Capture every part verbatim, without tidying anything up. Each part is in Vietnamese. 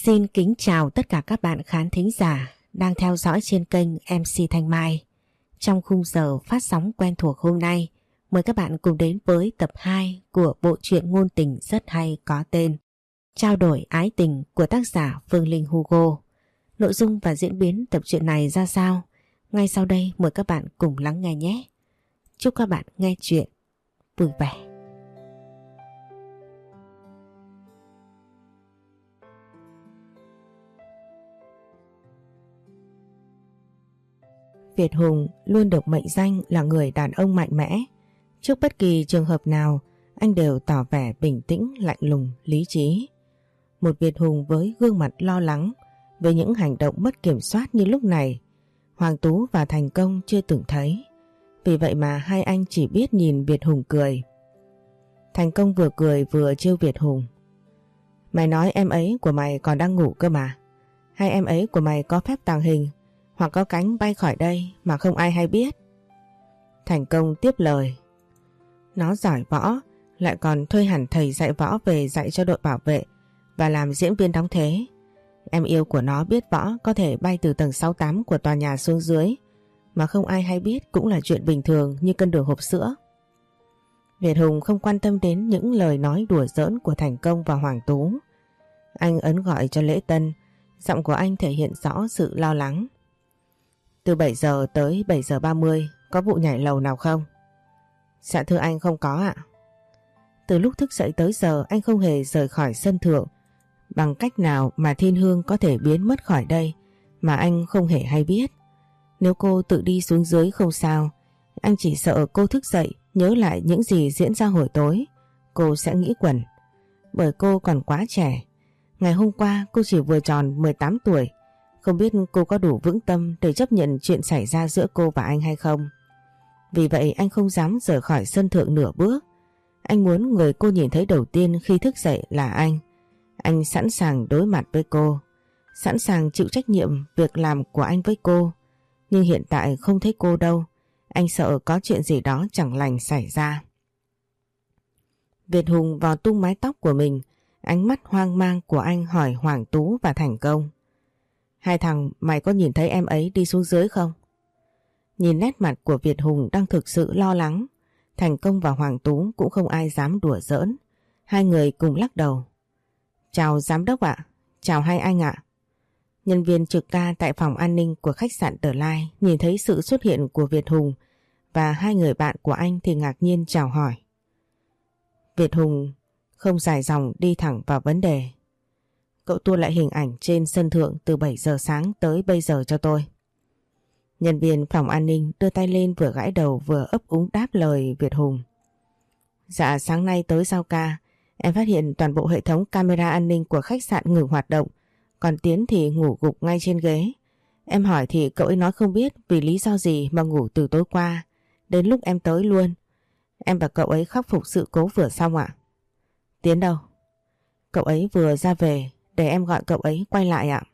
Xin kính chào tất cả các bạn khán thính giả đang theo dõi trên kênh em xê Thanh Mai. Trong khung giờ phát sóng quen thuộc hôm nay, mời các bạn cùng đến với tập hai của bộ truyện ngôn tình rất hay có tên Trao đổi ái tình của tác giả Phương Linh Hugo. Nội dung và diễn biến tập truyện này ra sao? Ngay sau đây mời các bạn cùng lắng nghe nhé. Chúc các bạn nghe chuyện vui vẻ. Việt Hùng luôn được mệnh danh là người đàn ông mạnh mẽ. Trước bất kỳ trường hợp nào, anh đều tỏ vẻ bình tĩnh, lạnh lùng, lý trí. Một Việt Hùng với gương mặt lo lắng về những hành động mất kiểm soát như lúc này, Hoàng Tú và Thành Công chưa từng thấy. Vì vậy mà hai anh chỉ biết nhìn Việt Hùng cười. Thành Công vừa cười vừa trêu Việt Hùng. Mày nói em ấy của mày còn đang ngủ cơ mà. Hay em ấy của mày có phép tàng hình hoặc có cánh bay khỏi đây mà không ai hay biết? Thành Công tiếp lời. Nó giỏi võ, lại còn thuê hẳn thầy dạy võ về dạy cho đội bảo vệ và làm diễn viên đóng thế. Em yêu của nó biết võ có thể bay từ tầng sáu tám của tòa nhà xuống dưới mà không ai hay biết cũng là chuyện bình thường như cân đường hộp sữa. Việt Hùng không quan tâm đến những lời nói đùa giỡn của Thành Công và Hoàng Tú. Anh ấn gọi cho lễ tân, giọng của anh thể hiện rõ sự lo lắng. Từ bảy giờ tới bảy giờ ba mươi có vụ nhảy lầu nào không? Dạ thưa anh không có ạ. Từ lúc thức dậy tới giờ anh không hề rời khỏi sân thượng. Bằng cách nào mà Thiên Hương có thể biến mất khỏi đây mà anh không hề hay biết? Nếu cô tự đi xuống dưới không sao, anh chỉ sợ cô thức dậy nhớ lại những gì diễn ra hồi tối, cô sẽ nghĩ quẩn. Bởi cô còn quá trẻ. Ngày hôm qua cô chỉ vừa tròn mười tám tuổi. Không biết cô có đủ vững tâm để chấp nhận chuyện xảy ra giữa cô và anh hay không. Vì vậy anh không dám rời khỏi sân thượng nửa bước. Anh muốn người cô nhìn thấy đầu tiên khi thức dậy là anh. Anh sẵn sàng đối mặt với cô, sẵn sàng chịu trách nhiệm việc làm của anh với cô. Nhưng hiện tại không thấy cô đâu. Anh sợ có chuyện gì đó chẳng lành xảy ra. Việt Hùng vò tung mái tóc của mình, ánh mắt hoang mang của anh hỏi Hoàng Tú và Thành Công. Hai thằng mày có nhìn thấy em ấy đi xuống dưới không? Nhìn nét mặt của Việt Hùng đang thực sự lo lắng, Thành Công và Hoàng Tú cũng không ai dám đùa giỡn. Hai người cùng lắc đầu. Chào giám đốc ạ. Chào hai anh ạ. Nhân viên trực ca tại phòng an ninh của khách sạn The Line nhìn thấy sự xuất hiện của Việt Hùng và hai người bạn của anh thì ngạc nhiên chào hỏi. Việt Hùng không dài dòng đi thẳng vào vấn đề. Cậu tua lại hình ảnh trên sân thượng từ bảy giờ sáng tới bây giờ cho tôi. Nhân viên phòng an ninh đưa tay lên vừa gãi đầu vừa ấp úng đáp lời Việt Hùng. Dạ sáng nay tới giao ca, em phát hiện toàn bộ hệ thống camera an ninh của khách sạn ngừng hoạt động, còn Tiến thì ngủ gục ngay trên ghế. Em hỏi thì cậu ấy nói không biết vì lý do gì mà ngủ từ tối qua, đến lúc em tới luôn. Em và cậu ấy khắc phục sự cố vừa xong ạ. Tiến đâu? Cậu ấy vừa ra về, để em gọi cậu ấy quay lại ạ.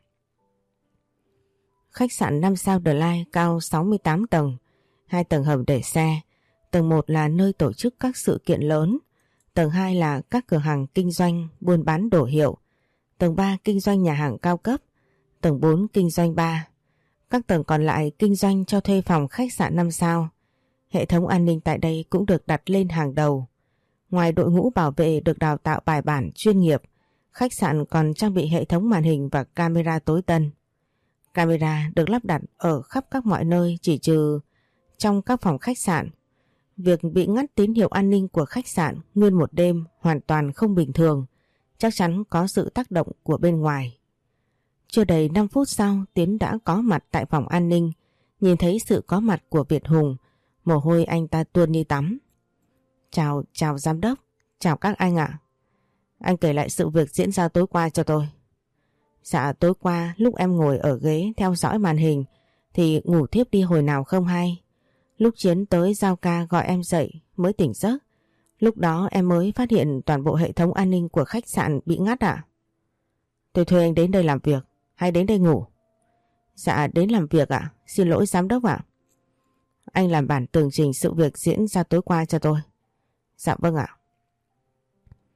Khách sạn năm sao The Line cao sáu mươi tám tầng, hai tầng hầm để xe. Tầng một là nơi tổ chức các sự kiện lớn, tầng hai là các cửa hàng kinh doanh buôn bán đồ hiệu, tầng ba kinh doanh nhà hàng cao cấp, tầng bốn kinh doanh bar. Các tầng còn lại kinh doanh cho thuê phòng khách sạn năm sao. Hệ thống an ninh tại đây cũng được đặt lên hàng đầu. Ngoài đội ngũ bảo vệ được đào tạo bài bản chuyên nghiệp, khách sạn còn trang bị hệ thống màn hình và camera tối tân. Camera được lắp đặt ở khắp các mọi nơi chỉ trừ trong các phòng khách sạn. Việc bị ngắt tín hiệu an ninh của khách sạn nguyên một đêm hoàn toàn không bình thường, chắc chắn có sự tác động của bên ngoài. Chưa đầy năm phút sau, Tiến đã có mặt tại phòng an ninh. Nhìn thấy sự có mặt của Việt Hùng, mồ hôi anh ta tuôn như tắm. Chào, chào giám đốc, chào các anh ạ. Anh kể lại sự việc diễn ra tối qua cho tôi. Dạ tối qua lúc em ngồi ở ghế theo dõi màn hình thì ngủ thiếp đi hồi nào không hay. Lúc Chiến tới giao ca gọi em dậy mới tỉnh giấc. Lúc đó em mới phát hiện toàn bộ hệ thống an ninh của khách sạn bị ngắt ạ. Tôi thuê anh đến đây làm việc hay đến đây ngủ? Dạ đến làm việc ạ, xin lỗi giám đốc ạ. Anh làm bản tường trình sự việc diễn ra tối qua cho tôi. Dạ vâng ạ.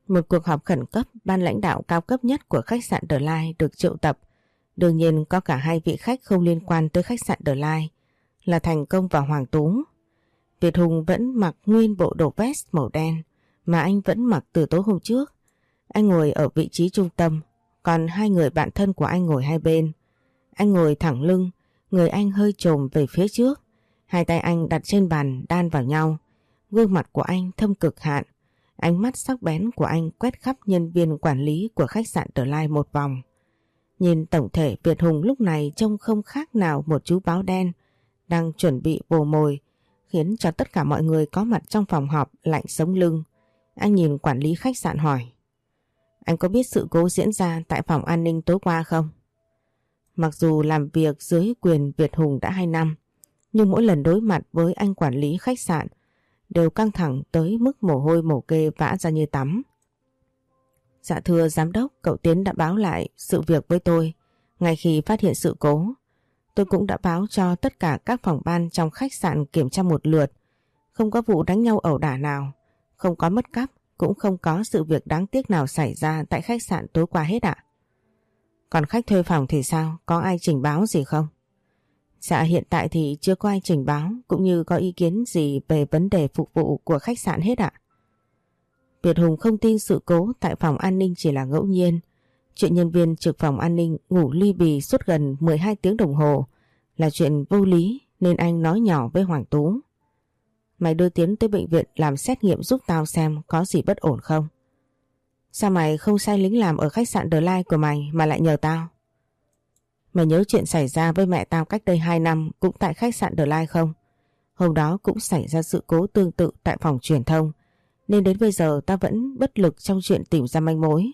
Một cuộc họp khẩn cấp ban lãnh đạo cao cấp nhất của khách sạn The Line được triệu tập. Đương nhiên có cả hai vị khách không liên quan tới khách sạn The Line là Thành Công và Hoàng Tú. Việt Hùng vẫn mặc nguyên bộ đồ vest màu đen mà anh vẫn mặc từ tối hôm trước. Anh ngồi ở vị trí trung tâm, còn hai người bạn thân của anh ngồi hai bên. Anh ngồi thẳng lưng, người anh hơi chồm về phía trước. Hai tay anh đặt trên bàn đan vào nhau. Gương mặt của anh thâm cực hạn. Ánh mắt sắc bén của anh quét khắp nhân viên quản lý của khách sạn The Line một vòng. Nhìn tổng thể, Việt Hùng lúc này trông không khác nào một chú báo đen đang chuẩn bị vồ mồi, khiến cho tất cả mọi người có mặt trong phòng họp lạnh sống lưng. Anh nhìn quản lý khách sạn hỏi: Anh có biết sự cố diễn ra tại phòng an ninh tối qua không? Mặc dù làm việc dưới quyền Việt Hùng đã hai năm, nhưng mỗi lần đối mặt với anh quản lý khách sạn đều căng thẳng tới mức mồ hôi mồ kê vã ra như tắm. Dạ thưa giám đốc, cậu Tiến đã báo lại sự việc với tôi. Ngay khi phát hiện sự cố, tôi cũng đã báo cho tất cả các phòng ban trong khách sạn kiểm tra một lượt. Không có vụ đánh nhau ẩu đả nào, không có mất cắp, cũng không có sự việc đáng tiếc nào xảy ra tại khách sạn tối qua hết ạ. Còn khách thuê phòng thì sao? Có ai trình báo gì không? Dạ hiện tại thì chưa có ai trình báo cũng như có ý kiến gì về vấn đề phục vụ của khách sạn hết ạ. Việt Hùng không tin sự cố tại phòng an ninh chỉ là ngẫu nhiên. Chuyện nhân viên trực phòng an ninh ngủ ly bì suốt gần mười hai tiếng đồng hồ là chuyện vô lý, nên anh nói nhỏ với Hoàng Tú: Mày đưa Tiến tới bệnh viện làm xét nghiệm giúp tao xem có gì bất ổn không. Sao mày không sai lính làm ở khách sạn The Line của mày mà lại nhờ tao? Mày nhớ chuyện xảy ra với mẹ tao cách đây hai năm cũng tại khách sạn The Line không? Hôm đó cũng xảy ra sự cố tương tự tại phòng truyền thông, nên đến bây giờ tao vẫn bất lực trong chuyện tìm ra manh mối.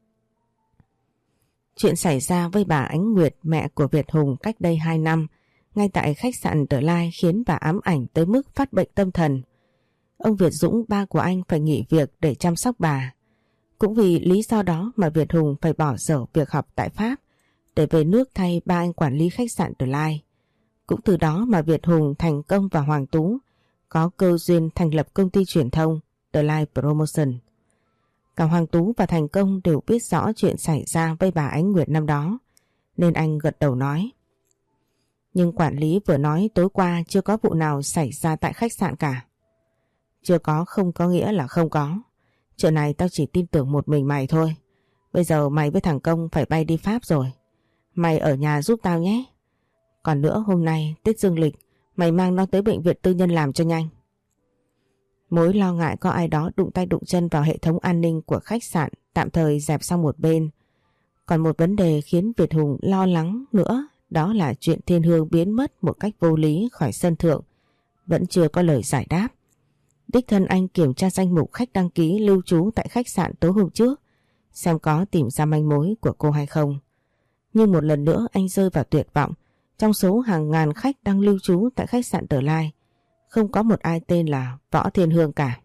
Chuyện xảy ra với bà Ánh Nguyệt, mẹ của Việt Hùng cách đây hai năm, ngay tại khách sạn The Line khiến bà ám ảnh tới mức phát bệnh tâm thần. Ông Việt Dũng, ba của anh, phải nghỉ việc để chăm sóc bà. Cũng vì lý do đó mà Việt Hùng phải bỏ dở việc học tại Pháp để về nước thay ba anh quản lý khách sạn The Line. Cũng từ đó mà Việt Hùng, Thành Công và Hoàng Tú có cơ duyên thành lập công ty truyền thông The Line Promotion. Cả Hoàng Tú và Thành Công đều biết rõ chuyện xảy ra với bà Ánh Nguyệt năm đó, nên anh gật đầu nói: Nhưng quản lý vừa nói tối qua chưa có vụ nào xảy ra tại khách sạn cả. Chưa có không có nghĩa là không có. Chuyện này tao chỉ tin tưởng một mình mày thôi. Bây giờ mày với thằng Công phải bay đi Pháp rồi. Mày ở nhà giúp tao nhé. Còn nữa, hôm nay Tết Dương Lịch, mày mang nó tới bệnh viện tư nhân làm cho nhanh. Mối lo ngại có ai đó đụng tay đụng chân vào hệ thống an ninh của khách sạn tạm thời dẹp sang một bên. Còn một vấn đề khiến Việt Hùng lo lắng nữa, đó là chuyện Thiên Hương biến mất một cách vô lý khỏi sân thượng vẫn chưa có lời giải đáp. Đích thân anh kiểm tra danh mục khách đăng ký lưu trú tại khách sạn tối hôm trước, xem có tìm ra manh mối của cô hay không. Nhưng một lần nữa anh rơi vào tuyệt vọng. Trong số hàng ngàn khách đang lưu trú tại khách sạn The Line, không có một ai tên là Võ Thiên Hương cả.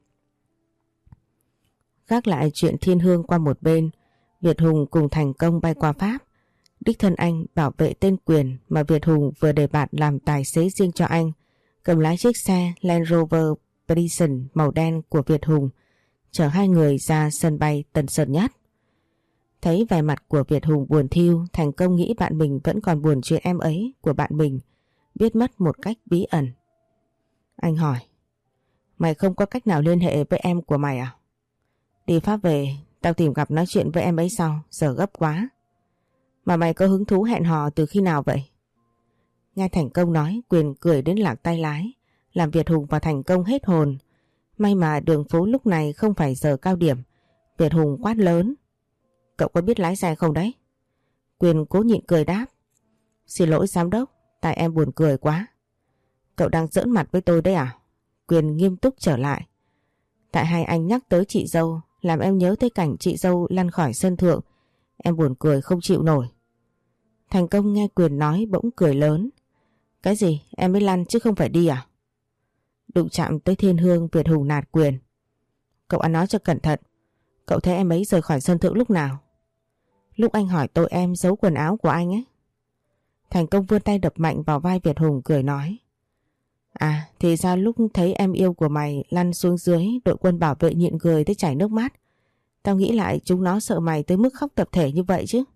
Gác lại chuyện Thiên Hương qua một bên, Việt Hùng cùng Thành Công bay qua Pháp. Đích thân anh bảo vệ tên Quyền mà Việt Hùng vừa đề bạt làm tài xế riêng cho anh, cầm lái chiếc xe Land Rover Prison màu đen của Việt Hùng, chở hai người ra sân bay Tân Sơn Nhất. Thấy vẻ mặt của Việt Hùng buồn thiu, Thành Công nghĩ bạn mình vẫn còn buồn chuyện em ấy của bạn mình biết mất một cách bí ẩn. Anh hỏi: Mày không có cách nào liên hệ với em của mày à? Đi Pháp về, tao tìm gặp nói chuyện với em ấy sau, giờ gấp quá. Mà mày có hứng thú hẹn hò từ khi nào vậy? Nghe Thành Công nói, Quyền cười đến lạc tay lái, làm Việt Hùng và Thành Công hết hồn. May mà đường phố lúc này không phải giờ cao điểm. Việt Hùng quát lớn: Cậu có biết lái xe không đấy? Quyền cố nhịn cười đáp: Xin lỗi giám đốc, tại em buồn cười quá. Cậu đang giỡn mặt với tôi đấy à? Quyền nghiêm túc trở lại: Tại hai anh nhắc tới chị dâu, làm em nhớ tới cảnh chị dâu lăn khỏi sân thượng. Em buồn cười không chịu nổi. Thành Công nghe Quyền nói bỗng cười lớn: Cái gì? Em mới lăn chứ không phải đi à? Đụng chạm tới Thiên Hương, Việt Hùng nạt Quyền: Cậu ăn nói cho cẩn thận. Cậu thấy em ấy rời khỏi sân thượng lúc nào? Lúc anh hỏi tôi em giấu quần áo của anh ấy. Thành Công vươn tay đập mạnh vào vai Việt Hùng cười nói: À thì ra lúc thấy em yêu của mày lăn xuống dưới, đội quân bảo vệ nhịn cười tới chảy nước mắt. Tao nghĩ lại chúng nó sợ mày tới mức khóc tập thể như vậy chứ.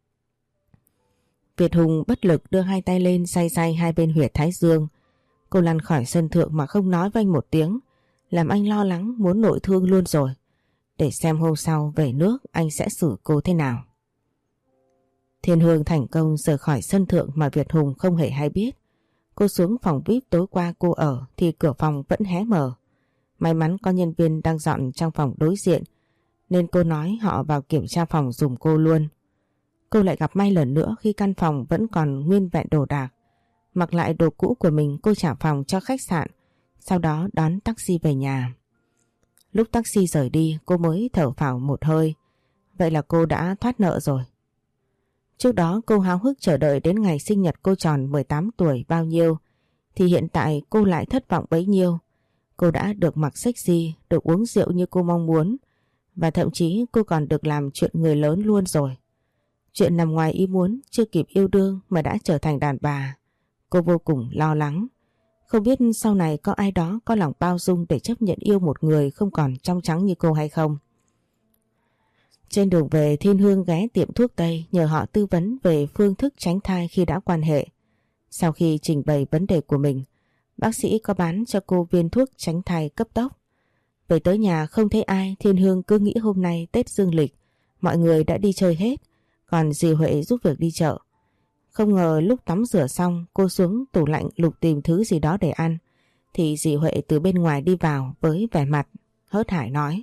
Việt Hùng bất lực đưa hai tay lên day day hai bên huyệt thái dương. Cô lăn khỏi sân thượng mà không nói với anh một tiếng, làm anh lo lắng muốn nội thương luôn rồi. Để xem hôm sau về nước anh sẽ xử cô thế nào. Thiên Hương thành công rời khỏi sân thượng mà Việt Hùng không hề hay biết. Cô xuống phòng vi ai pi tối qua cô ở thì cửa phòng vẫn hé mở. May mắn có nhân viên đang dọn trong phòng đối diện nên cô nói họ vào kiểm tra phòng giùm cô luôn. Cô lại gặp may lần nữa khi căn phòng vẫn còn nguyên vẹn đồ đạc. Mặc lại đồ cũ của mình, cô trả phòng cho khách sạn, sau đó đón taxi về nhà. Lúc taxi rời đi cô mới thở phào một hơi. Vậy là cô đã thoát nợ rồi. Trước đó cô háo hức chờ đợi đến ngày sinh nhật cô tròn mười tám tuổi bao nhiêu, thì hiện tại cô lại thất vọng bấy nhiêu. Cô đã được mặc sexy, được uống rượu như cô mong muốn, và thậm chí cô còn được làm chuyện người lớn luôn rồi. Chuyện nằm ngoài ý muốn, chưa kịp yêu đương mà đã trở thành đàn bà. Cô vô cùng lo lắng. Không biết sau này có ai đó có lòng bao dung để chấp nhận yêu một người không còn trong trắng như cô hay không. Trên đường về, Thiên Hương ghé tiệm thuốc Tây nhờ họ tư vấn về phương thức tránh thai khi đã quan hệ. Sau khi trình bày vấn đề của mình, bác sĩ có bán cho cô viên thuốc tránh thai cấp tốc. Về tới nhà không thấy ai, Thiên Hương cứ nghĩ hôm nay Tết dương lịch, mọi người đã đi chơi hết, còn dì Huệ giúp việc đi chợ. Không ngờ lúc tắm rửa xong, cô xuống tủ lạnh lục tìm thứ gì đó để ăn, thì dì Huệ từ bên ngoài đi vào với vẻ mặt hớt hải nói: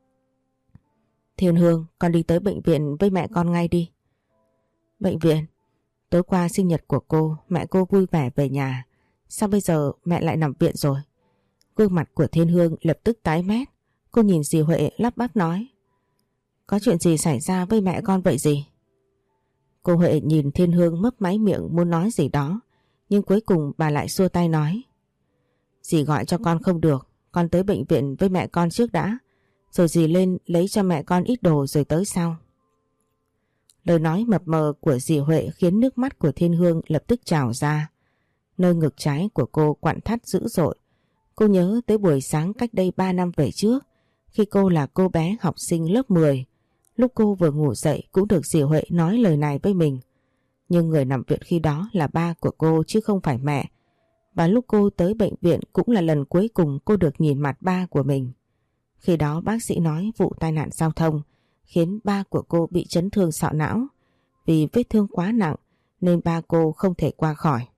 Thiên Hương, con đi tới bệnh viện với mẹ con ngay đi. Bệnh viện? Tối qua sinh nhật của cô, mẹ cô vui vẻ về nhà. Sao bây giờ mẹ lại nằm viện rồi? Gương mặt của Thiên Hương lập tức tái mét. Cô nhìn dì Huệ lắp bắp nói: Có chuyện gì xảy ra với mẹ con vậy gì? Cô Huệ nhìn Thiên Hương mấp máy miệng muốn nói gì đó, nhưng cuối cùng bà lại xua tay nói: Dì gọi cho con không được, con tới bệnh viện với mẹ con trước đã, rồi dì lên lấy cho mẹ con ít đồ rồi tới sau. Lời nói mập mờ của dì Huệ khiến nước mắt của Thiên Hương lập tức trào ra. Nơi ngực trái của cô quặn thắt dữ dội. Cô nhớ tới buổi sáng cách đây ba năm về trước, khi cô là cô bé học sinh lớp mười. Lúc cô vừa ngủ dậy cũng được dì Huệ nói lời này với mình. Nhưng người nằm viện khi đó là ba của cô chứ không phải mẹ. Và lúc cô tới bệnh viện cũng là lần cuối cùng cô được nhìn mặt ba của mình. Khi đó bác sĩ nói vụ tai nạn giao thông khiến ba của cô bị chấn thương sọ não. Vì vết thương quá nặng nên ba cô không thể qua khỏi.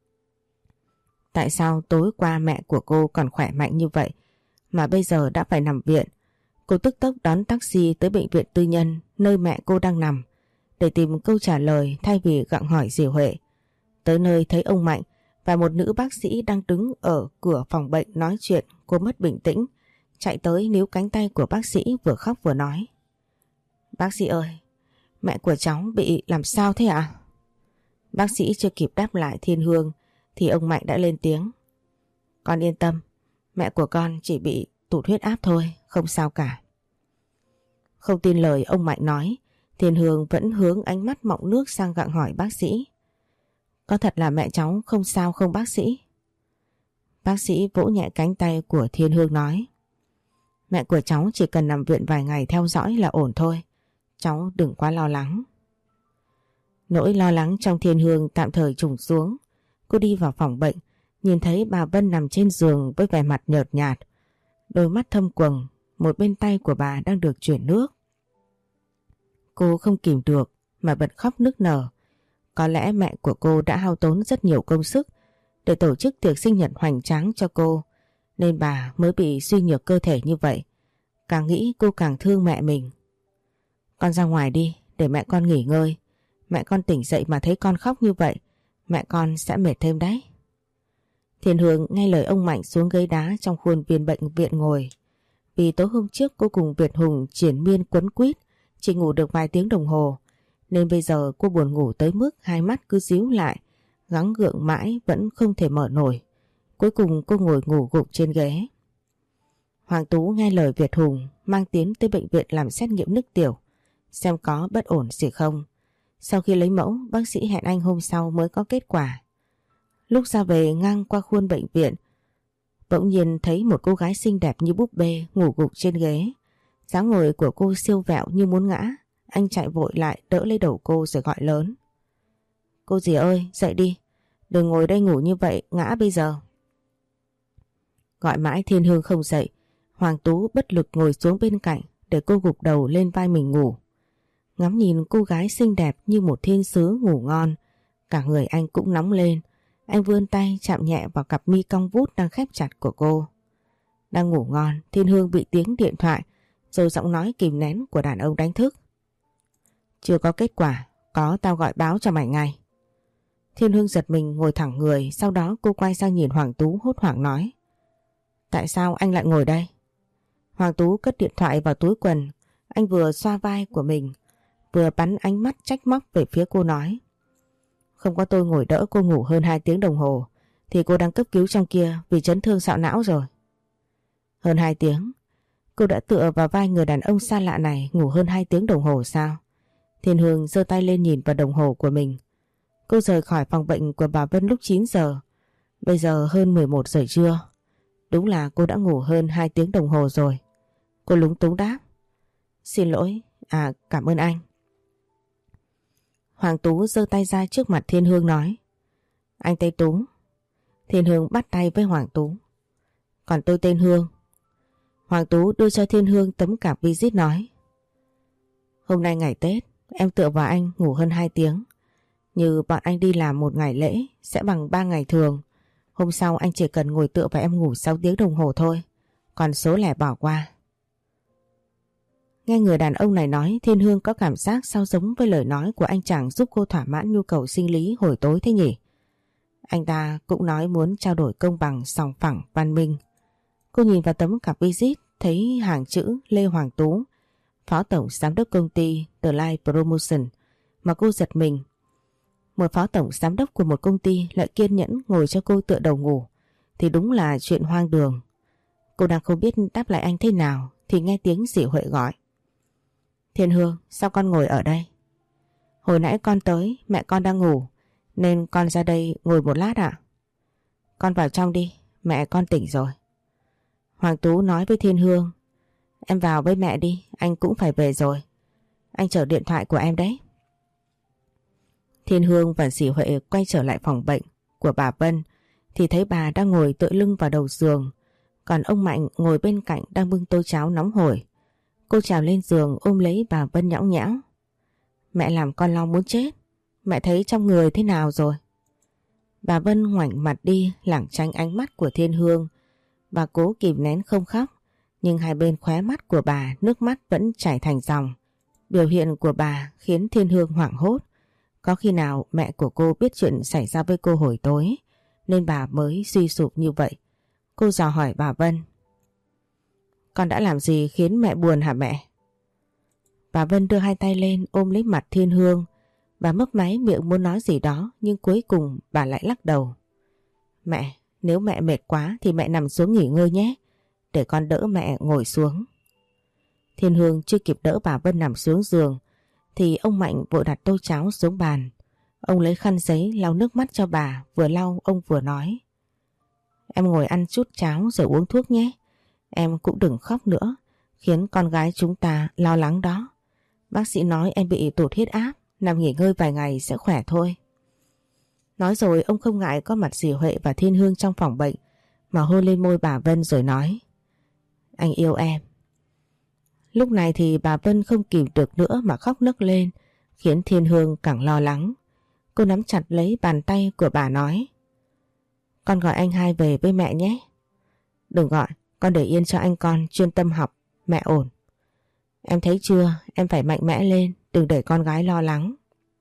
Tại sao tối qua mẹ của cô còn khỏe mạnh như vậy mà bây giờ đã phải nằm viện? Cô tức tốc đón taxi tới bệnh viện tư nhân nơi mẹ cô đang nằm để tìm câu trả lời thay vì gặng hỏi dì Huệ. Tới nơi thấy ông Mạnh và một nữ bác sĩ đang đứng ở cửa phòng bệnh nói chuyện, cô mất bình tĩnh, chạy tới níu cánh tay của bác sĩ vừa khóc vừa nói: Bác sĩ ơi, mẹ của cháu bị làm sao thế ạ? À? Bác sĩ chưa kịp đáp lại Thiên Hương thì ông Mạnh đã lên tiếng: Con yên tâm, mẹ của con chỉ bị tụt huyết áp thôi, không sao cả. Không tin lời ông Mạnh nói, Thiên Hương vẫn hướng ánh mắt mọng nước sang gặng hỏi bác sĩ: Có thật là mẹ cháu không sao không bác sĩ? Bác sĩ vỗ nhẹ cánh tay của Thiên Hương nói: Mẹ của cháu chỉ cần nằm viện vài ngày theo dõi là ổn thôi, cháu đừng quá lo lắng. Nỗi lo lắng trong Thiên Hương tạm thời trùng xuống. Cô đi vào phòng bệnh, nhìn thấy bà Vân nằm trên giường với vẻ mặt nhợt nhạt, đôi mắt thâm quầng, một bên tay của bà đang được chuyển nước. Cô không kìm được mà bật khóc nức nở. Có lẽ mẹ của cô đã hao tốn rất nhiều công sức để tổ chức tiệc sinh nhật hoành tráng cho cô, nên bà mới bị suy nhược cơ thể như vậy. Càng nghĩ cô càng thương mẹ mình. Con ra ngoài đi, để mẹ con nghỉ ngơi. Mẹ con tỉnh dậy mà thấy con khóc như vậy, mẹ con sẽ mệt thêm đấy. Thiên Hương nghe lời ông Mạnh xuống ghế đá trong khuôn viên bệnh viện ngồi. Vì tối hôm trước cô cùng Việt Hùng triển miên quấn quýt, chỉ ngủ được vài tiếng đồng hồ, nên bây giờ cô buồn ngủ tới mức hai mắt cứ díu lại, gắng gượng mãi vẫn không thể mở nổi. Cuối cùng cô ngồi ngủ gục trên ghế. Hoàng Tú nghe lời Việt Hùng mang Tiến tới bệnh viện làm xét nghiệm nước tiểu, xem có bất ổn gì không. Sau khi lấy mẫu, bác sĩ hẹn anh hôm sau mới có kết quả. Lúc ra về ngang qua khuôn bệnh viện, bỗng nhiên thấy một cô gái xinh đẹp như búp bê ngủ gục trên ghế. Dáng ngồi của cô siêu vẹo như muốn ngã. Anh chạy vội lại đỡ lấy đầu cô rồi gọi lớn. Cô dì ơi, dậy đi. Đừng ngồi đây ngủ như vậy, ngã bây giờ. Gọi mãi Thiên Hương không dậy. Hoàng Tú bất lực ngồi xuống bên cạnh để cô gục đầu lên vai mình ngủ. Ngắm nhìn cô gái xinh đẹp như một thiên sứ ngủ ngon, cả người anh cũng nóng lên. Anh vươn tay chạm nhẹ vào cặp mi cong vút đang khép chặt của cô. Đang ngủ ngon, Thiên Hương bị tiếng điện thoại rồi giọng nói kìm nén của đàn ông đánh thức. Chưa có kết quả, có tao gọi báo cho mày ngay. Thiên Hương giật mình ngồi thẳng người, sau đó cô quay sang nhìn Hoàng Tú hốt hoảng nói. Tại sao anh lại ngồi đây? Hoàng Tú cất điện thoại vào túi quần, anh vừa xoa vai của mình, vừa bắn ánh mắt trách móc về phía cô nói. Không có tôi ngồi đỡ cô ngủ hơn hai tiếng đồng hồ, thì cô đang cấp cứu trong kia vì chấn thương sọ não rồi. Hơn hai tiếng? Cô đã tựa vào vai người đàn ông xa lạ này ngủ hơn hai tiếng đồng hồ sao? Thiên Hương giơ tay lên nhìn vào đồng hồ của mình. Cô rời khỏi phòng bệnh của bà Vân lúc chín giờ. Bây giờ hơn mười một giờ trưa. Đúng là cô đã ngủ hơn hai tiếng đồng hồ rồi. Cô lúng túng đáp. Xin lỗi, à cảm ơn anh. Hoàng Tú giơ tay ra trước mặt Thiên Hương nói. Anh tên Tú. Thiên Hương bắt tay với Hoàng Tú. Còn tôi tên Hương. Hoàng Tú đưa cho Thiên Hương tấm card visit nói. Hôm nay ngày Tết, em tựa vào anh ngủ hơn hai tiếng. Như bọn anh đi làm một ngày lễ sẽ bằng ba ngày thường. Hôm sau anh chỉ cần ngồi tựa vào em ngủ sáu tiếng đồng hồ thôi. Còn số lẻ bỏ qua. Nghe người đàn ông này nói, Thiên Hương có cảm giác sao giống với lời nói của anh chàng giúp cô thỏa mãn nhu cầu sinh lý hồi tối thế nhỉ? Anh ta cũng nói muốn trao đổi công bằng, sòng phẳng, văn minh. Cô nhìn vào tấm card visit thấy hàng chữ Lê Hoàng Tú, Phó Tổng Giám đốc công ty The Light Promotion, mà cô giật mình. Một phó tổng giám đốc của một công ty lại kiên nhẫn ngồi cho cô tựa đầu ngủ thì đúng là chuyện hoang đường. Cô đang không biết đáp lại anh thế nào thì nghe tiếng dì Huệ gọi. Thiên Hương, sao con ngồi ở đây? Hồi nãy con tới, mẹ con đang ngủ nên con ra đây ngồi một lát ạ. Con vào trong đi, mẹ con tỉnh rồi. Hoàng Tú nói với Thiên Hương. Em vào với mẹ đi, anh cũng phải về rồi. Anh chờ điện thoại của em đấy. Thiên Hương và dì Huệ quay trở lại phòng bệnh của bà Vân thì thấy bà đang ngồi tựa lưng vào đầu giường, còn ông Mạnh ngồi bên cạnh đang bưng tô cháo nóng hổi. Cô trèo lên giường ôm lấy bà Vân nhõng nhẽo. Mẹ làm con lo muốn chết, mẹ thấy trong người thế nào rồi? Bà Vân ngoảnh mặt đi lảng tránh ánh mắt của Thiên Hương. Bà cố kìm nén không khóc, nhưng hai bên khóe mắt của bà nước mắt vẫn chảy thành dòng. Biểu hiện của bà khiến Thiên Hương hoảng hốt. Có khi nào mẹ của cô biết chuyện xảy ra với cô hồi tối nên bà mới suy sụp như vậy? Cô dò hỏi bà Vân. Con đã làm gì khiến mẹ buồn hả mẹ? Bà Vân đưa hai tay lên ôm lấy mặt Thiên Hương. Bà mấp máy miệng muốn nói gì đó nhưng cuối cùng bà lại lắc đầu. Mẹ, nếu mẹ mệt quá thì mẹ nằm xuống nghỉ ngơi nhé, để con đỡ mẹ ngồi xuống. Thiên Hương chưa kịp đỡ bà Vân nằm xuống giường thì ông Mạnh vội đặt tô cháo xuống bàn. Ông lấy khăn giấy lau nước mắt cho bà, vừa lau ông vừa nói. Em ngồi ăn chút cháo rồi uống thuốc nhé. Em cũng đừng khóc nữa, khiến con gái chúng ta lo lắng đó. Bác sĩ nói em bị tụt huyết áp, nằm nghỉ ngơi vài ngày sẽ khỏe thôi. Nói rồi ông không ngại có mặt dì Huệ và Thiên Hương trong phòng bệnh mà hôn lên môi bà Vân rồi nói. Anh yêu em. Lúc này thì bà Vân không kìm được nữa mà khóc nấc lên, khiến Thiên Hương càng lo lắng. Cô nắm chặt lấy bàn tay của bà nói. Con gọi anh hai về với mẹ nhé. Đừng gọi, con để yên cho anh con chuyên tâm học, mẹ ổn. Em thấy chưa, em phải mạnh mẽ lên, đừng để con gái lo lắng.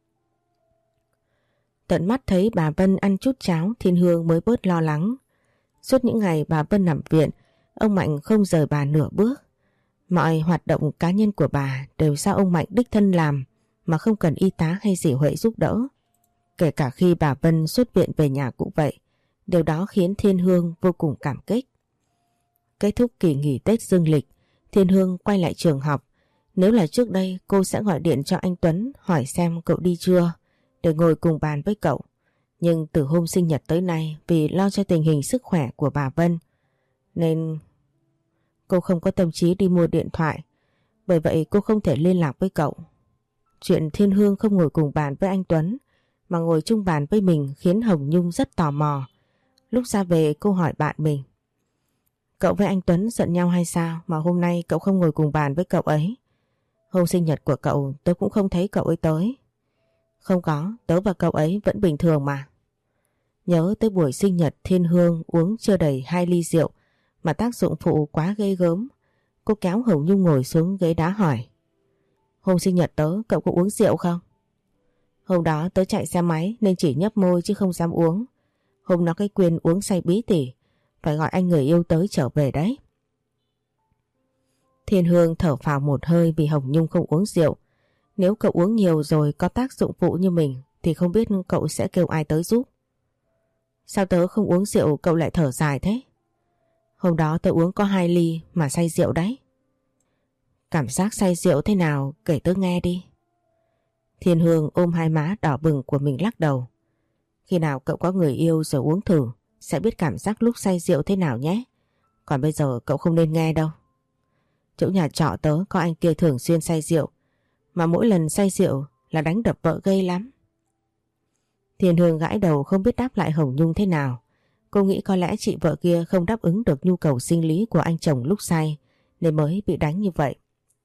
Tận mắt thấy bà Vân ăn chút cháo, Thiên Hương mới bớt lo lắng. Suốt những ngày bà Vân nằm viện, ông Mạnh không rời bà nửa bước. Mọi hoạt động cá nhân của bà đều do ông Mạnh đích thân làm mà không cần y tá hay dì Huệ giúp đỡ. Kể cả khi bà Vân xuất viện về nhà cũng vậy. Điều đó khiến Thiên Hương vô cùng cảm kích. Kết thúc kỳ nghỉ Tết dương lịch, Thiên Hương quay lại trường học. Nếu là trước đây cô sẽ gọi điện cho anh Tuấn hỏi xem cậu đi chưa để ngồi cùng bàn với cậu. Nhưng từ hôm sinh nhật tới nay vì lo cho tình hình sức khỏe của bà Vân nên cô không có tâm trí đi mua điện thoại. Bởi vậy cô không thể liên lạc với cậu. Chuyện Thiên Hương không ngồi cùng bàn với anh Tuấn mà ngồi chung bàn với mình khiến Hồng Nhung rất tò mò. Lúc ra về cô hỏi bạn mình: cậu với anh Tuấn giận nhau hay sao mà hôm nay cậu không ngồi cùng bàn với cậu ấy? Hôm sinh nhật của cậu tớ cũng không thấy cậu ấy tới. Không có, tớ và cậu ấy vẫn bình thường mà. Nhớ tới buổi sinh nhật Thiên Hương uống chưa đầy hai ly rượu mà tác dụng phụ quá ghê gớm. Cô kéo Hồng Nhung ngồi xuống ghế đá hỏi: hôm sinh nhật tớ cậu có uống rượu không? Hôm đó tớ chạy xe máy nên chỉ nhấp môi chứ không dám uống. Hôm đó cái Quyên uống say bí tỉ, phải gọi anh người yêu tới trở về đấy. Thiên Hương thở phào một hơi vì Hồng Nhung không uống rượu. Nếu cậu uống nhiều rồi có tác dụng phụ như mình thì không biết cậu sẽ kêu ai tới giúp. Sao tớ không uống rượu cậu lại thở dài thế? Hôm đó tớ uống có hai ly mà say rượu đấy. Cảm giác say rượu thế nào kể tớ nghe đi. Thiên Hương ôm hai má đỏ bừng của mình lắc đầu. Khi nào cậu có người yêu rồi uống thử sẽ biết cảm giác lúc say rượu thế nào nhé. Còn bây giờ cậu không nên nghe đâu. Chỗ nhà trọ tớ có anh kia thường xuyên say rượu, mà mỗi lần say rượu là đánh đập vợ gây lắm. Thiên Hương gãi đầu không biết đáp lại Hồng Nhung thế nào. Cô nghĩ có lẽ chị vợ kia không đáp ứng được nhu cầu sinh lý của anh chồng lúc say nên mới bị đánh như vậy.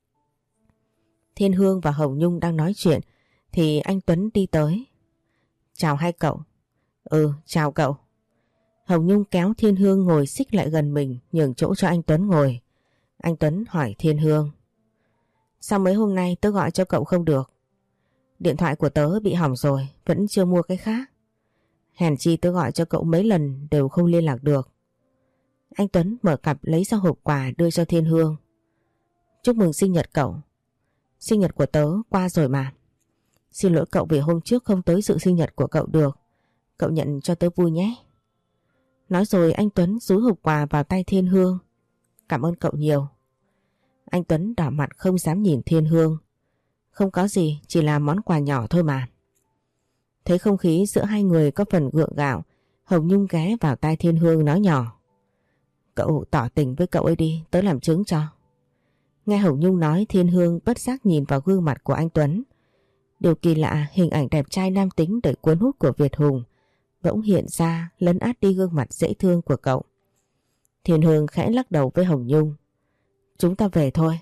Thiên Hương và Hồng Nhung đang nói chuyện thì anh Tuấn đi tới. Chào hai cậu. Ừ, chào cậu. Hồng Nhung kéo Thiên Hương ngồi xích lại gần mình, nhường chỗ cho anh Tuấn ngồi. Anh Tuấn hỏi Thiên Hương: sao mấy hôm nay tớ gọi cho cậu không được? Điện thoại của tớ bị hỏng rồi, vẫn chưa mua cái khác. Hèn chi tớ gọi cho cậu mấy lần đều không liên lạc được. Anh Tuấn mở cặp lấy ra hộp quà đưa cho Thiên Hương. Chúc mừng sinh nhật cậu. Sinh nhật của tớ qua rồi mà. Xin lỗi cậu vì hôm trước không tới dự sinh nhật của cậu được. Cậu nhận cho tớ vui nhé. Nói rồi anh Tuấn dúi hộp quà vào tay Thiên Hương. Cảm ơn cậu nhiều. Anh Tuấn đỏ mặt không dám nhìn Thiên Hương. Không có gì, chỉ là món quà nhỏ thôi mà. Thấy không khí giữa hai người có phần gượng gạo, Hồng Nhung ghé vào tai Thiên Hương nói nhỏ: cậu tỏ tình với cậu ấy đi, tớ làm chứng cho. Nghe Hồng Nhung nói, Thiên Hương bất giác nhìn vào gương mặt của anh Tuấn. Điều kỳ lạ, hình ảnh đẹp trai nam tính đầy cuốn hút của Việt Hùng bỗng hiện ra lấn át đi gương mặt dễ thương của cậu. Thiên Hương khẽ lắc đầu với Hồng Nhung: chúng ta về thôi.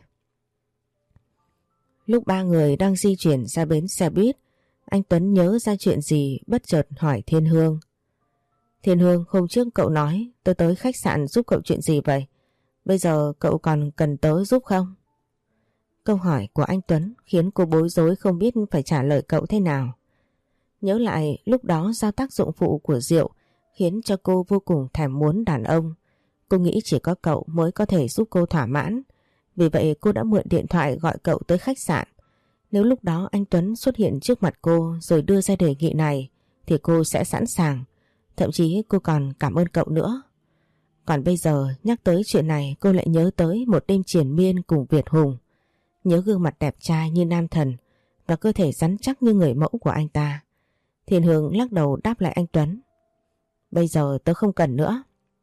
Lúc ba người đang di chuyển ra bến xe buýt, anh Tuấn nhớ ra chuyện gì bất chợt hỏi Thiên Hương: Thiên Hương, hôm trước cậu nói tôi tới khách sạn giúp cậu chuyện gì vậy? Bây giờ cậu còn cần tớ giúp không? Câu hỏi của anh Tuấn khiến cô bối rối không biết phải trả lời cậu thế nào. Nhớ lại lúc đó do tác dụng phụ của rượu khiến cho cô vô cùng thèm muốn đàn ông. Cô nghĩ chỉ có cậu mới có thể giúp cô thỏa mãn. Vì vậy cô đã mượn điện thoại gọi cậu tới khách sạn. Nếu lúc đó anh Tuấn xuất hiện trước mặt cô rồi đưa ra đề nghị này thì cô sẽ sẵn sàng. Thậm chí cô còn cảm ơn cậu nữa. Còn bây giờ nhắc tới chuyện này cô lại nhớ tới một đêm triền miên cùng Việt Hùng. Nhớ gương mặt đẹp trai như nam thần và cơ thể rắn chắc như người mẫu của anh ta. Thiên Hương lắc đầu đáp lại anh Tuấn: bây giờ tớ không cần nữa.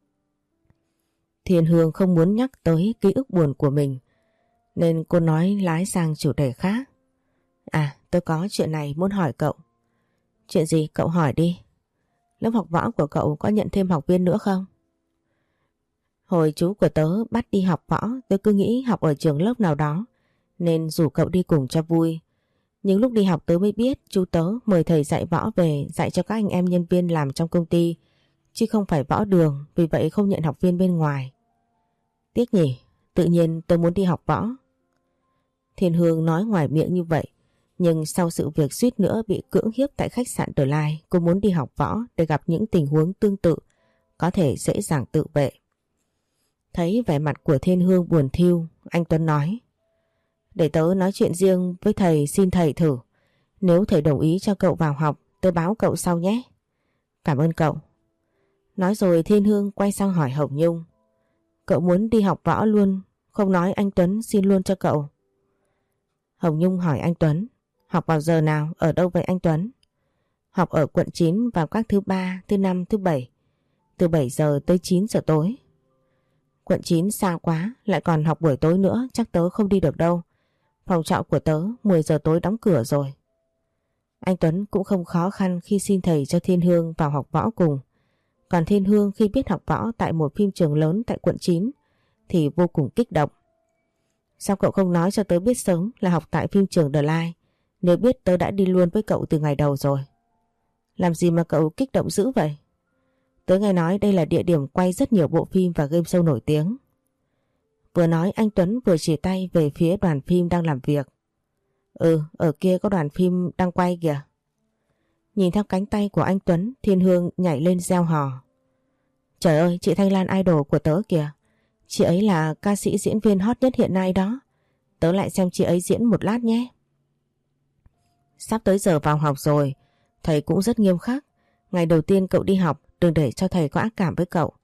Thiên Hương không muốn nhắc tới ký ức buồn của mình nên cô nói lái sang chủ đề khác. À, tớ có chuyện này muốn hỏi cậu. Chuyện gì cậu hỏi đi. Lớp học võ của cậu có nhận thêm học viên nữa không? Hồi chú của tớ bắt đi học võ, tớ cứ nghĩ học ở trường lớp nào đó nên rủ cậu đi cùng cho vui. Nhưng lúc đi học tớ mới biết chú tớ mời thầy dạy võ về dạy cho các anh em nhân viên làm trong công ty, chứ không phải võ đường, vì vậy không nhận học viên bên ngoài. Tiếc nhỉ, tự nhiên tớ muốn đi học võ. Thiên Hương nói ngoài miệng như vậy, nhưng sau sự việc suýt nữa bị cưỡng hiếp tại khách sạn The Lai, cô muốn đi học võ để gặp những tình huống tương tự, có thể dễ dàng tự vệ. Thấy vẻ mặt của Thiên Hương buồn thiu, anh Tuấn nói: để tớ nói chuyện riêng với thầy, xin thầy thử. Nếu thầy đồng ý cho cậu vào học, tớ báo cậu sau nhé. Cảm ơn cậu. Nói rồi Thiên Hương quay sang hỏi Hồng Nhung: cậu muốn đi học võ luôn, không nói anh Tuấn xin luôn cho cậu? Hồng Nhung hỏi anh Tuấn: học vào giờ nào, ở đâu vậy anh Tuấn? Học ở quận chín vào các thứ ba, thứ năm, thứ bảy, từ bảy giờ tới chín giờ tối. Quận chín xa quá, lại còn học buổi tối nữa, chắc tớ không đi được đâu. Phòng trọ của tớ mười giờ tối đóng cửa rồi. Anh Tuấn cũng không khó khăn khi xin thầy cho Thiên Hương vào học võ cùng. Còn Thiên Hương khi biết học võ tại một phim trường lớn tại quận chín thì vô cùng kích động. Sao cậu không nói cho tớ biết sớm là học tại phim trường The Line? Nếu biết tớ đã đi luôn với cậu từ ngày đầu rồi. Làm gì mà cậu kích động dữ vậy? Tớ nghe nói đây là địa điểm quay rất nhiều bộ phim và game show nổi tiếng. Vừa nói anh Tuấn vừa chỉ tay về phía đoàn phim đang làm việc. Ừ, ở kia có đoàn phim đang quay kìa. Nhìn theo cánh tay của anh Tuấn, Thiên Hương nhảy lên reo hò. Trời ơi, chị Thanh Lan idol của tớ kìa. Chị ấy là ca sĩ diễn viên hot nhất hiện nay đó. Tớ lại xem chị ấy diễn một lát nhé. Sắp tới giờ vào học rồi, thầy cũng rất nghiêm khắc. Ngày đầu tiên cậu đi học, đừng để cho thầy có ác cảm với cậu.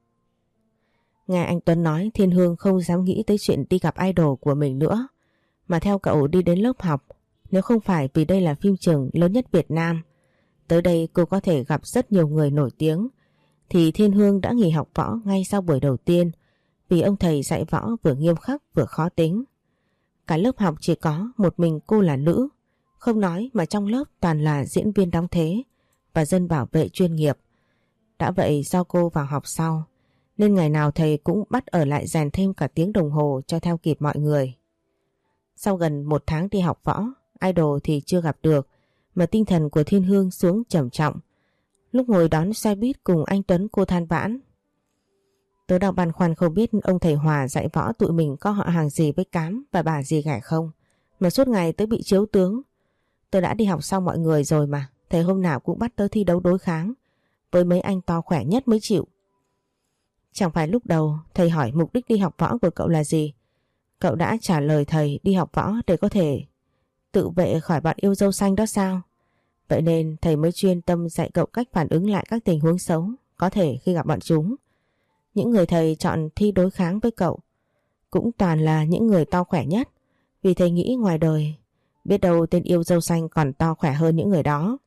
Nghe anh Tuấn nói, Thiên Hương không dám nghĩ tới chuyện đi gặp idol của mình nữa, mà theo cậu đi đến lớp học. Nếu không phải vì đây là phim trường lớn nhất Việt Nam, tới đây cô có thể gặp rất nhiều người nổi tiếng, thì Thiên Hương đã nghỉ học võ ngay sau buổi đầu tiên vì ông thầy dạy võ vừa nghiêm khắc vừa khó tính. Cả lớp học chỉ có một mình cô là nữ, không nói mà trong lớp toàn là diễn viên đóng thế và dân bảo vệ chuyên nghiệp. Đã vậy do cô vào học sau nên ngày nào thầy cũng bắt ở lại rèn thêm cả tiếng đồng hồ cho theo kịp mọi người. Sau gần một tháng đi học võ, idol thì chưa gặp được mà tinh thần của Thiên Hương xuống trầm trọng. Lúc ngồi đón xe buýt cùng anh Tuấn cô than vãn. Tớ đang băn khoăn không biết ông thầy Hòa dạy võ tụi mình có họ hàng gì với Cám và bà gì ghẻ không, mà suốt ngày tớ bị chiếu tướng. Tớ đã đi học sau mọi người rồi mà, thầy hôm nào cũng bắt tớ thi đấu đối kháng với mấy anh to khỏe nhất mới chịu. Chẳng phải lúc đầu thầy hỏi mục đích đi học võ của cậu là gì, cậu đã trả lời thầy đi học võ để có thể tự vệ khỏi bọn yêu dâu xanh đó sao? Vậy nên thầy mới chuyên tâm dạy cậu cách phản ứng lại các tình huống xấu có thể khi gặp bọn chúng. Những người thầy chọn thi đối kháng với cậu cũng toàn là những người to khỏe nhất, vì thầy nghĩ ngoài đời biết đâu tên yêu dâu xanh còn to khỏe hơn những người đó.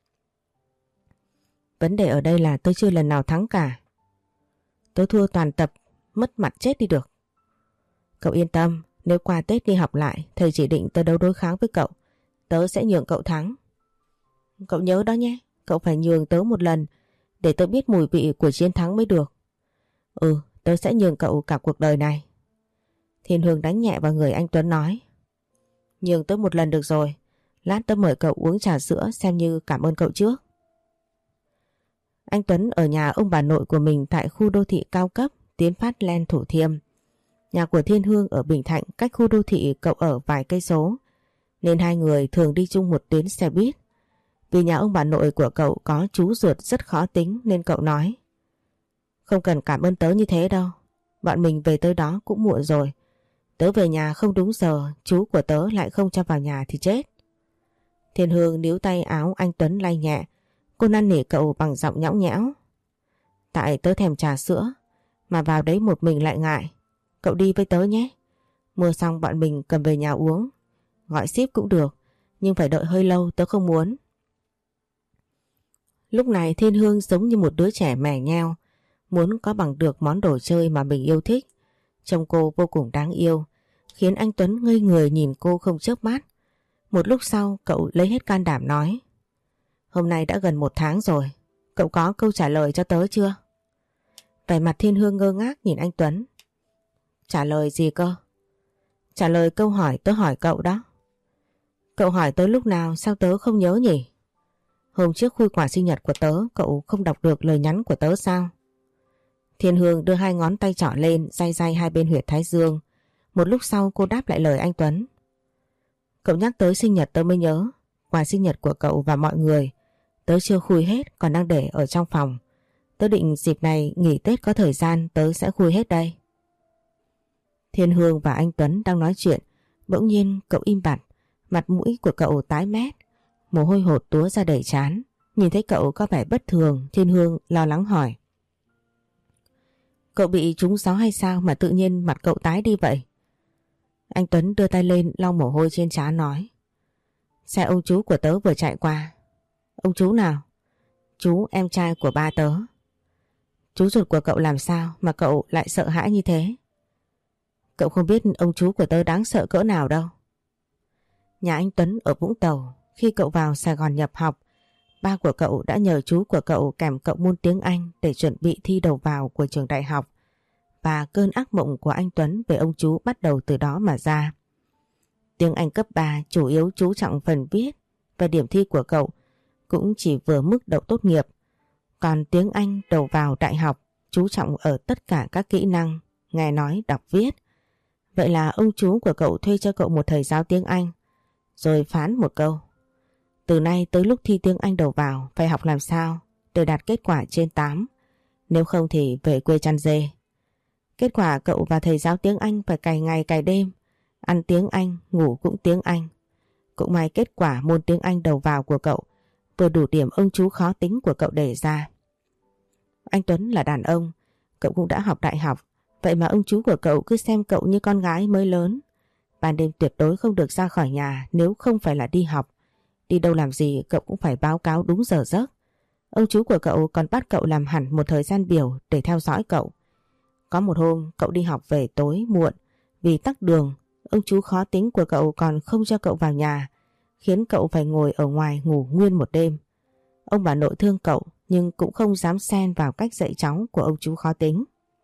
Vấn đề ở đây là tôi chưa lần nào thắng cả. Tôi thua toàn tập, mất mặt chết đi được. Cậu yên tâm, nếu qua Tết đi học lại, thầy chỉ định tớ đấu đối kháng với cậu, tớ sẽ nhường cậu thắng. Cậu nhớ đó nhé, cậu phải nhường tớ một lần để tớ biết mùi vị của chiến thắng mới được. Ừ, tớ sẽ nhường cậu cả cuộc đời này. Thiên Hương đánh nhẹ vào người anh Tuấn nói. Nhường tớ một lần được rồi, lát tớ mời cậu uống trà sữa xem như cảm ơn cậu trước. Anh Tuấn ở nhà ông bà nội của mình tại khu đô thị cao cấp Tiến Phát Land Thủ Thiêm. Nhà của Thiên Hương ở Bình Thạnh cách khu đô thị cậu ở vài cây số, nên hai người thường đi chung một tuyến xe buýt. Vì nhà ông bà nội của cậu có chú ruột rất khó tính nên cậu nói. Không cần cảm ơn tớ như thế đâu, bọn mình về tới đó cũng muộn rồi. Tớ về nhà không đúng giờ, chú của tớ lại không cho vào nhà thì chết. Thiên Hương níu tay áo anh Tuấn lay nhẹ, cô năn nỉ cậu bằng giọng nhõng nhẽo. Tại tớ thèm trà sữa, mà vào đấy một mình lại ngại. Cậu đi với tớ nhé. Mua xong bọn mình cầm về nhà uống. Gọi ship cũng được, nhưng phải đợi hơi lâu, tớ không muốn. Lúc này Thiên Hương giống như một đứa trẻ mè nheo, muốn có bằng được món đồ chơi mà mình yêu thích. Trông cô vô cùng đáng yêu, khiến anh Tuấn ngây người nhìn cô không chớp mắt. Một lúc sau cậu lấy hết can đảm nói. Hôm nay đã gần một tháng rồi, cậu có câu trả lời cho tớ chưa? Vẻ mặt Thiên Hương ngơ ngác nhìn anh Tuấn. Trả lời gì cơ? Trả lời câu hỏi tớ hỏi cậu đó. Cậu hỏi tớ lúc nào sao tớ không nhớ nhỉ? Hôm trước khui quả sinh nhật của tớ, cậu không đọc được lời nhắn của tớ sao? Thiên Hương đưa hai ngón tay trỏ lên, day day hai bên huyệt thái dương. Một lúc sau cô đáp lại lời anh Tuấn. Cậu nhắc tới sinh nhật tớ mới nhớ. Quà sinh nhật của cậu và mọi người tớ chưa khui hết, còn đang để ở trong phòng. Tớ định dịp này nghỉ Tết có thời gian tớ sẽ khui hết đây. Thiên Hương và anh Tuấn đang nói chuyện, bỗng nhiên cậu im bặt, mặt mũi của cậu tái mét, mồ hôi hột túa ra đầy trán. Nhìn thấy cậu có vẻ bất thường, Thiên Hương lo lắng hỏi. Cậu bị trúng gió hay sao mà tự nhiên mặt cậu tái đi vậy? Anh Tuấn đưa tay lên lau mồ hôi trên trán nói. Xe ông chú của tớ vừa chạy qua. Ông chú nào? Chú em trai của ba tớ. Chú ruột của cậu làm sao mà cậu lại sợ hãi như thế? Cậu không biết ông chú của tớ đáng sợ cỡ nào đâu. Nhà anh Tuấn ở Vũng Tàu. Khi cậu vào Sài Gòn nhập học, ba của cậu đã nhờ chú của cậu kèm cậu môn tiếng Anh để chuẩn bị thi đầu vào của trường đại học. Và cơn ác mộng của anh Tuấn về ông chú bắt đầu từ đó mà ra. Tiếng Anh cấp ba chủ yếu chú trọng phần viết và điểm thi của cậu cũng chỉ vừa mức đậu tốt nghiệp. Còn tiếng Anh đầu vào đại học chú trọng ở tất cả các kỹ năng, nghe nói đọc viết. Vậy là ông chú của cậu thuê cho cậu một thầy giáo tiếng Anh, rồi phán một câu: từ nay tới lúc thi tiếng Anh đầu vào phải học làm sao để đạt kết quả trên tám, nếu không thì về quê chăn dê. Kết quả cậu và thầy giáo tiếng Anh phải cày ngày cày đêm, ăn tiếng Anh, ngủ cũng tiếng Anh. Cũng may kết quả môn tiếng Anh đầu vào của cậu vừa đủ điểm ông chú khó tính của cậu đề ra. Anh Tuấn là đàn ông, cậu cũng đã học đại học, vậy mà ông chú của cậu cứ xem cậu như con gái mới lớn. Ban đêm tuyệt đối không được ra khỏi nhà nếu không phải là đi học. Đi đâu làm gì cậu cũng phải báo cáo đúng giờ giấc. Ông chú của cậu còn bắt cậu làm hẳn một thời gian biểu để theo dõi cậu. Có một hôm cậu đi học về tối muộn, vì tắc đường, ông chú khó tính của cậu còn không cho cậu vào nhà, khiến cậu phải ngồi ở ngoài ngủ nguyên một đêm. Ông bà nội thương cậu nhưng cũng không dám xen vào cách dạy cháu của ông chú khó tính.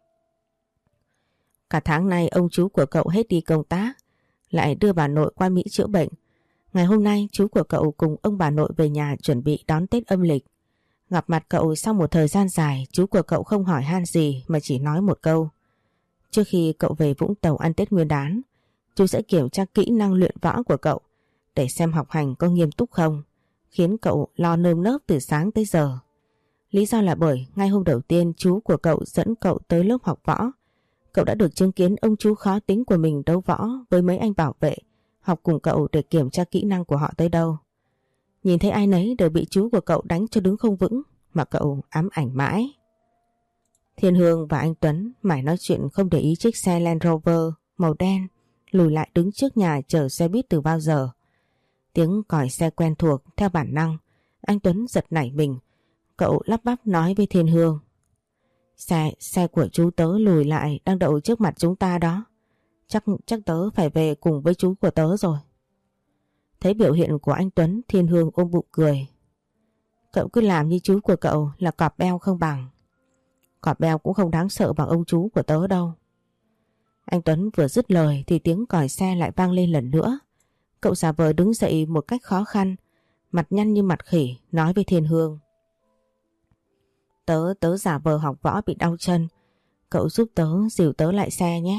Cả tháng nay ông chú của cậu hết đi công tác, lại đưa bà nội qua Mỹ chữa bệnh. Ngày hôm nay chú của cậu cùng ông bà nội về nhà chuẩn bị đón Tết âm lịch. Gặp mặt cậu sau một thời gian dài, chú của cậu không hỏi han gì mà chỉ nói một câu: trước khi cậu về Vũng Tàu ăn Tết Nguyên đán, chú sẽ kiểm tra kỹ năng luyện võ của cậu để xem học hành có nghiêm túc không, khiến cậu lo nơm nớp từ sáng tới giờ. Lý do là bởi ngay hôm đầu tiên chú của cậu dẫn cậu tới lớp học võ, cậu đã được chứng kiến ông chú khó tính của mình đấu võ với mấy anh bảo vệ học cùng cậu để kiểm tra kỹ năng của họ tới đâu. Nhìn thấy ai nấy đều bị chú của cậu đánh cho đứng không vững mà cậu ám ảnh mãi. Thiên Hương và anh Tuấn mải nói chuyện không để ý chiếc xe Land Rover màu đen lùi lại đứng trước nhà chờ xe buýt từ bao giờ. Tiếng còi xe quen thuộc theo bản năng, anh Tuấn giật nảy mình. Cậu lắp bắp nói với Thiên Hương: Xe, xe của chú tớ lùi lại đang đậu trước mặt chúng ta đó. Chắc, chắc tớ phải về cùng với chú của tớ rồi. Thấy biểu hiện của anh Tuấn, Thiên Hương ôm bụng cười. Cậu cứ làm như chú của cậu là cọp beo không bằng. Cọp beo cũng không đáng sợ bằng ông chú của tớ đâu. Anh Tuấn vừa dứt lời thì tiếng còi xe lại vang lên lần nữa. Cậu giả vờ đứng dậy một cách khó khăn, mặt nhăn như mặt khỉ, nói với Thiên Hương: Tớ, tớ giả vờ học võ bị đau chân, cậu giúp tớ dìu tớ lại xe nhé.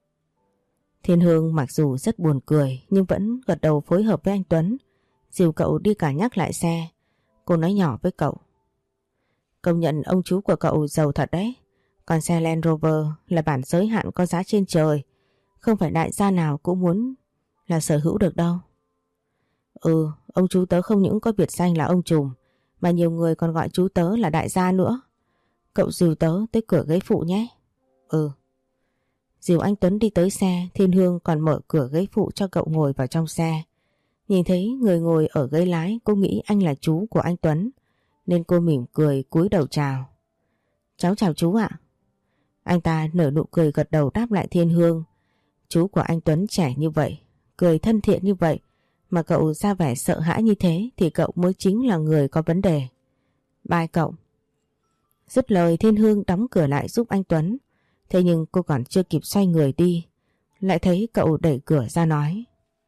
Thiên Hương mặc dù rất buồn cười nhưng vẫn gật đầu phối hợp với anh Tuấn, dìu cậu đi cả nhắc lại xe. Cô nói nhỏ với cậu: Công nhận ông chú của cậu giàu thật đấy. Còn xe Land Rover là bản giới hạn có giá trên trời, không phải đại gia nào cũng muốn là sở hữu được đâu. Ừ, ông chú tớ không những có biệt danh là ông trùm, mà nhiều người còn gọi chú tớ là đại gia nữa. Cậu dìu tớ tới cửa ghế phụ nhé. Ừ. Dìu anh Tuấn đi tới xe, Thiên Hương còn mở cửa ghế phụ cho cậu ngồi vào trong xe. Nhìn thấy người ngồi ở ghế lái, cô nghĩ anh là chú của anh Tuấn, nên cô mỉm cười cúi đầu chào. Cháu chào chú ạ. Anh ta nở nụ cười gật đầu đáp lại Thiên Hương. Chú của anh Tuấn trẻ như vậy, cười thân thiện như vậy, mà cậu ra vẻ sợ hãi như thế thì cậu mới chính là người có vấn đề. Bye cậu. Dứt lời, Thiên Hương đóng cửa lại giúp anh Tuấn. Thế nhưng cô còn chưa kịp xoay người đi, lại thấy cậu đẩy cửa ra nói: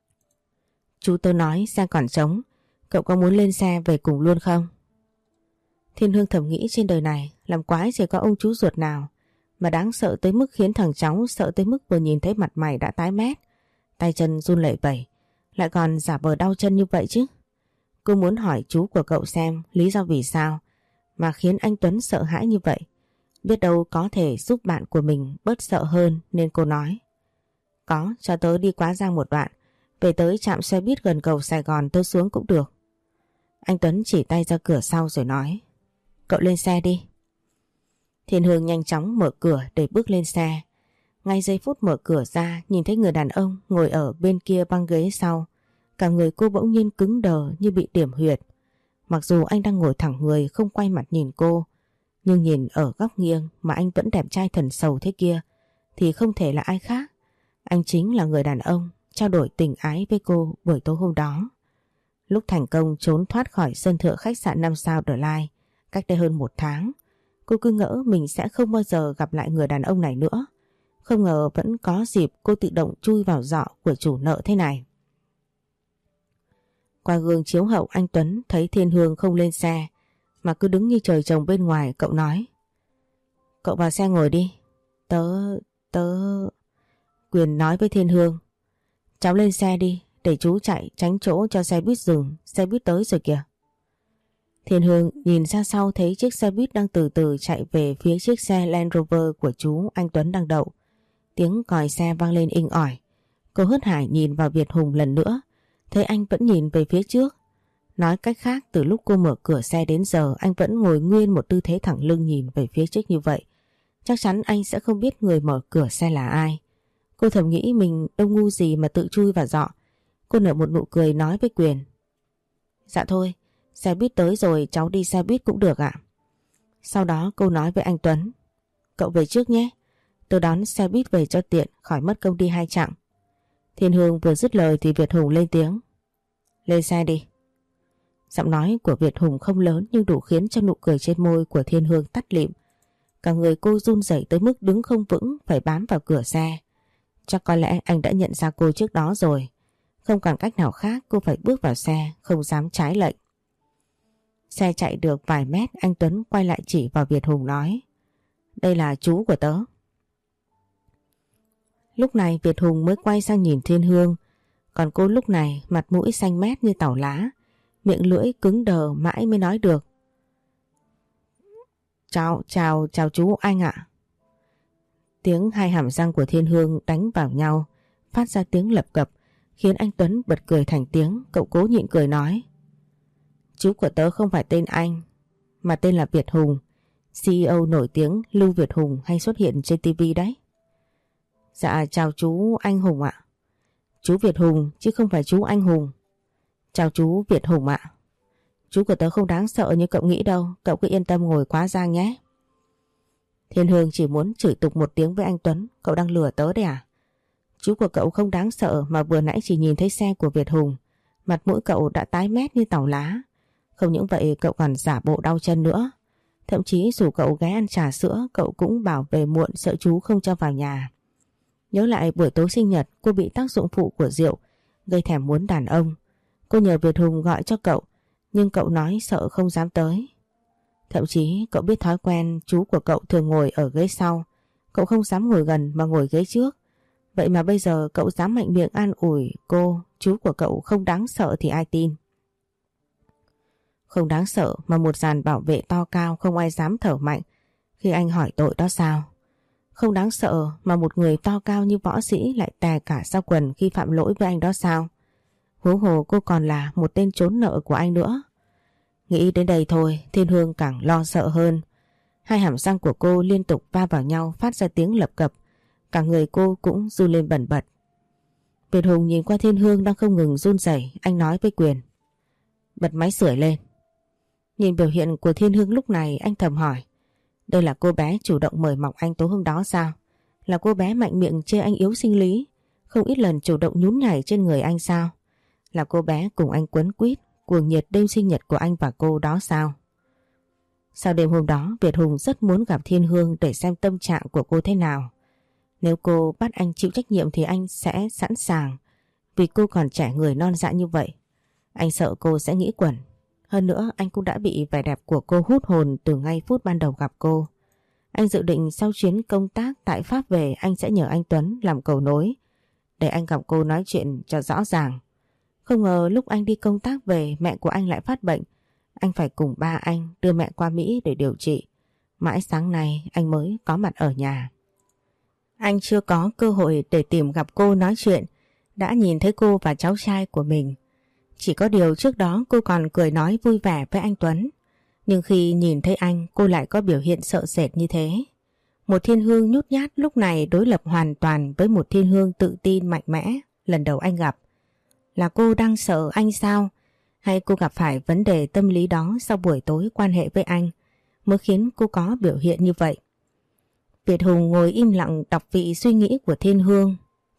Chú tớ nói xe còn trống, cậu có muốn lên xe về cùng luôn không? Thiên Hương thầm nghĩ trên đời này làm quái chỉ có ông chú ruột nào mà đáng sợ tới mức khiến thằng cháu sợ tới mức vừa nhìn thấy mặt mày đã tái mét, tay chân run lẩy bẩy, lại còn giả vờ đau chân như vậy chứ. Cô muốn hỏi chú của cậu xem lý do vì sao mà khiến anh Tuấn sợ hãi như vậy. Biết đâu có thể giúp bạn của mình bớt sợ hơn, nên cô nói: Có, cho tớ đi Quá Giang một đoạn, về tới trạm xe buýt gần cầu Sài Gòn tớ xuống cũng được. Anh Tuấn chỉ tay ra cửa sau rồi nói: Cậu lên xe đi. Thiên Hương nhanh chóng mở cửa để bước lên xe. Ngay giây phút mở cửa ra, nhìn thấy người đàn ông ngồi ở bên kia băng ghế sau. Cả người cô bỗng nhiên cứng đờ như bị điểm huyệt. Mặc dù anh đang ngồi thẳng người không quay mặt nhìn cô, nhưng nhìn ở góc nghiêng mà anh vẫn đẹp trai thần sầu thế kia thì không thể là ai khác. Anh chính là người đàn ông trao đổi tình ái với cô buổi tối hôm đó. Lúc thành công trốn thoát khỏi sân thượng khách sạn năm sao The Line cách đây hơn một tháng, cô cứ ngỡ mình sẽ không bao giờ gặp lại người đàn ông này nữa. Không ngờ vẫn có dịp cô tự động chui vào giỏ của chủ nợ thế này. Qua gương chiếu hậu anh Tuấn thấy Thiên Hương không lên xe mà cứ đứng như trời trồng bên ngoài. Cậu nói: "Cậu vào xe ngồi đi. Tớ... tớ... Quyền nói với Thiên Hương: "Cháu lên xe đi, để chú chạy tránh chỗ cho xe buýt dừng, xe buýt tới rồi kìa." Thiên Hương nhìn ra sau thấy chiếc xe buýt đang từ từ chạy về phía chiếc xe Land Rover của chú anh Tuấn đang đậu. Tiếng còi xe vang lên inh ỏi. Cô hớt hải nhìn vào Việt Hùng lần nữa, thấy anh vẫn nhìn về phía trước. Nói cách khác, từ lúc cô mở cửa xe đến giờ anh vẫn ngồi nguyên một tư thế thẳng lưng nhìn về phía trước như vậy. Chắc chắn anh sẽ không biết người mở cửa xe là ai. Cô thầm nghĩ mình đâu ngu gì mà tự chui vào giỏ. Cô nở một nụ cười nói với Quyền: "Dạ thôi, xe buýt tới rồi, cháu đi xe buýt cũng được ạ." Sau đó cô nói với anh Tuấn: "Cậu về trước nhé, tôi đón xe buýt về cho tiện, khỏi mất công đi hai chặng." Thiên Hương vừa dứt lời thì Việt Hùng lên tiếng: "Lên xe đi." Giọng nói của Việt Hùng không lớn nhưng đủ khiến cho nụ cười trên môi của Thiên Hương tắt lịm. Cả người cô run rẩy tới mức đứng không vững, phải bám vào cửa xe. Chắc có lẽ anh đã nhận ra cô trước đó rồi. Không còn cách nào khác, cô phải bước vào xe, không dám trái lệnh. Xe chạy được vài mét, anh Tuấn quay lại chỉ vào Việt Hùng nói: "Đây là chú của tớ." Lúc này Việt Hùng mới quay sang nhìn Thiên Hương. Còn cô lúc này mặt mũi xanh mét như tàu lá, miệng lưỡi cứng đờ mãi mới nói được: Chào, chào, chào chú anh ạ." Tiếng hai hàm răng của Thiên Hương đánh vào nhau, phát ra tiếng lập cập, khiến anh Tuấn bật cười thành tiếng. Cậu cố nhịn cười nói: "Chú của tớ không phải tên anh, mà tên là Việt Hùng, xê e ô nổi tiếng Lưu Việt Hùng hay xuất hiện trên ti vi đấy." "Dạ chào chú anh Hùng ạ." "Chú Việt Hùng chứ không phải chú anh Hùng." "Chào chú Việt Hùng ạ." "Chú của tớ không đáng sợ như cậu nghĩ đâu, cậu cứ yên tâm ngồi quá giang nhé." Thiên Hương chỉ muốn chửi tục một tiếng với anh Tuấn: "Cậu đang lừa tớ đấy à? Chú của cậu không đáng sợ mà vừa nãy chỉ nhìn thấy xe của Việt Hùng, mặt mũi cậu đã tái mét như tàu lá. Không những vậy cậu còn giả bộ đau chân nữa. Thậm chí dù cậu ghé ăn trà sữa, cậu cũng bảo về muộn sợ chú không cho vào nhà. Nhớ lại buổi tối sinh nhật cô bị tác dụng phụ của rượu, gây thèm muốn đàn ông. Cô nhờ Việt Hùng gọi cho cậu, nhưng cậu nói sợ không dám tới. Thậm chí cậu biết thói quen chú của cậu thường ngồi ở ghế sau, cậu không dám ngồi gần mà ngồi ghế trước. Vậy mà bây giờ cậu dám mạnh miệng an ủi cô chú của cậu không đáng sợ thì ai tin. Không đáng sợ mà một dàn bảo vệ to cao không ai dám thở mạnh khi anh hỏi tội đó sao? Không đáng sợ mà một người to cao như võ sĩ lại tè cả ra quần khi phạm lỗi với anh đó sao? Huống hồ cô còn là một tên trốn nợ của anh nữa. Nghĩ đến đây thôi, Thiên Hương càng lo sợ hơn. Hai hàm răng của cô liên tục va vào nhau phát ra tiếng lập cập. Cả người cô cũng run lên bần bật. Việt Hùng nhìn qua Thiên Hương đang không ngừng run rẩy, anh nói với Quyền: "Bật máy sưởi lên." Nhìn biểu hiện của Thiên Hương lúc này, anh thầm hỏi: đây là cô bé chủ động mời mọc anh tối hôm đó sao? Là cô bé mạnh miệng chê anh yếu sinh lý, không ít lần chủ động nhún nhảy trên người anh sao? Là cô bé cùng anh quấn quýt cuồng nhiệt đêm sinh nhật của anh và cô đó sao? Sau đêm hôm đó, Việt Hùng rất muốn gặp Thiên Hương để xem tâm trạng của cô thế nào. Nếu cô bắt anh chịu trách nhiệm thì anh sẽ sẵn sàng, vì cô còn trẻ người non dạ như vậy. Anh sợ cô sẽ nghĩ quẩn. Hơn nữa anh cũng đã bị vẻ đẹp của cô hút hồn từ ngay phút ban đầu gặp cô. Anh dự định sau chuyến công tác tại Pháp về anh sẽ nhờ anh Tuấn làm cầu nối để anh gặp cô nói chuyện cho rõ ràng. Không ngờ lúc anh đi công tác về mẹ của anh lại phát bệnh. Anh phải cùng ba anh đưa mẹ qua Mỹ để điều trị. Mãi sáng nay anh mới có mặt ở nhà. Anh chưa có cơ hội để tìm gặp cô nói chuyện, đã nhìn thấy cô và cháu trai của mình. Chỉ có điều trước đó cô còn cười nói vui vẻ với anh Tuấn. Nhưng khi nhìn thấy anh, cô lại có biểu hiện sợ sệt như thế. Một Thiên Hương nhút nhát lúc này đối lập hoàn toàn với một Thiên Hương tự tin mạnh mẽ lần đầu anh gặp. Là cô đang sợ anh sao? Hay cô gặp phải vấn đề tâm lý đó sau buổi tối quan hệ với anh mới khiến cô có biểu hiện như vậy? Việt Hùng ngồi im lặng đọc vị suy nghĩ của Thiên Hương.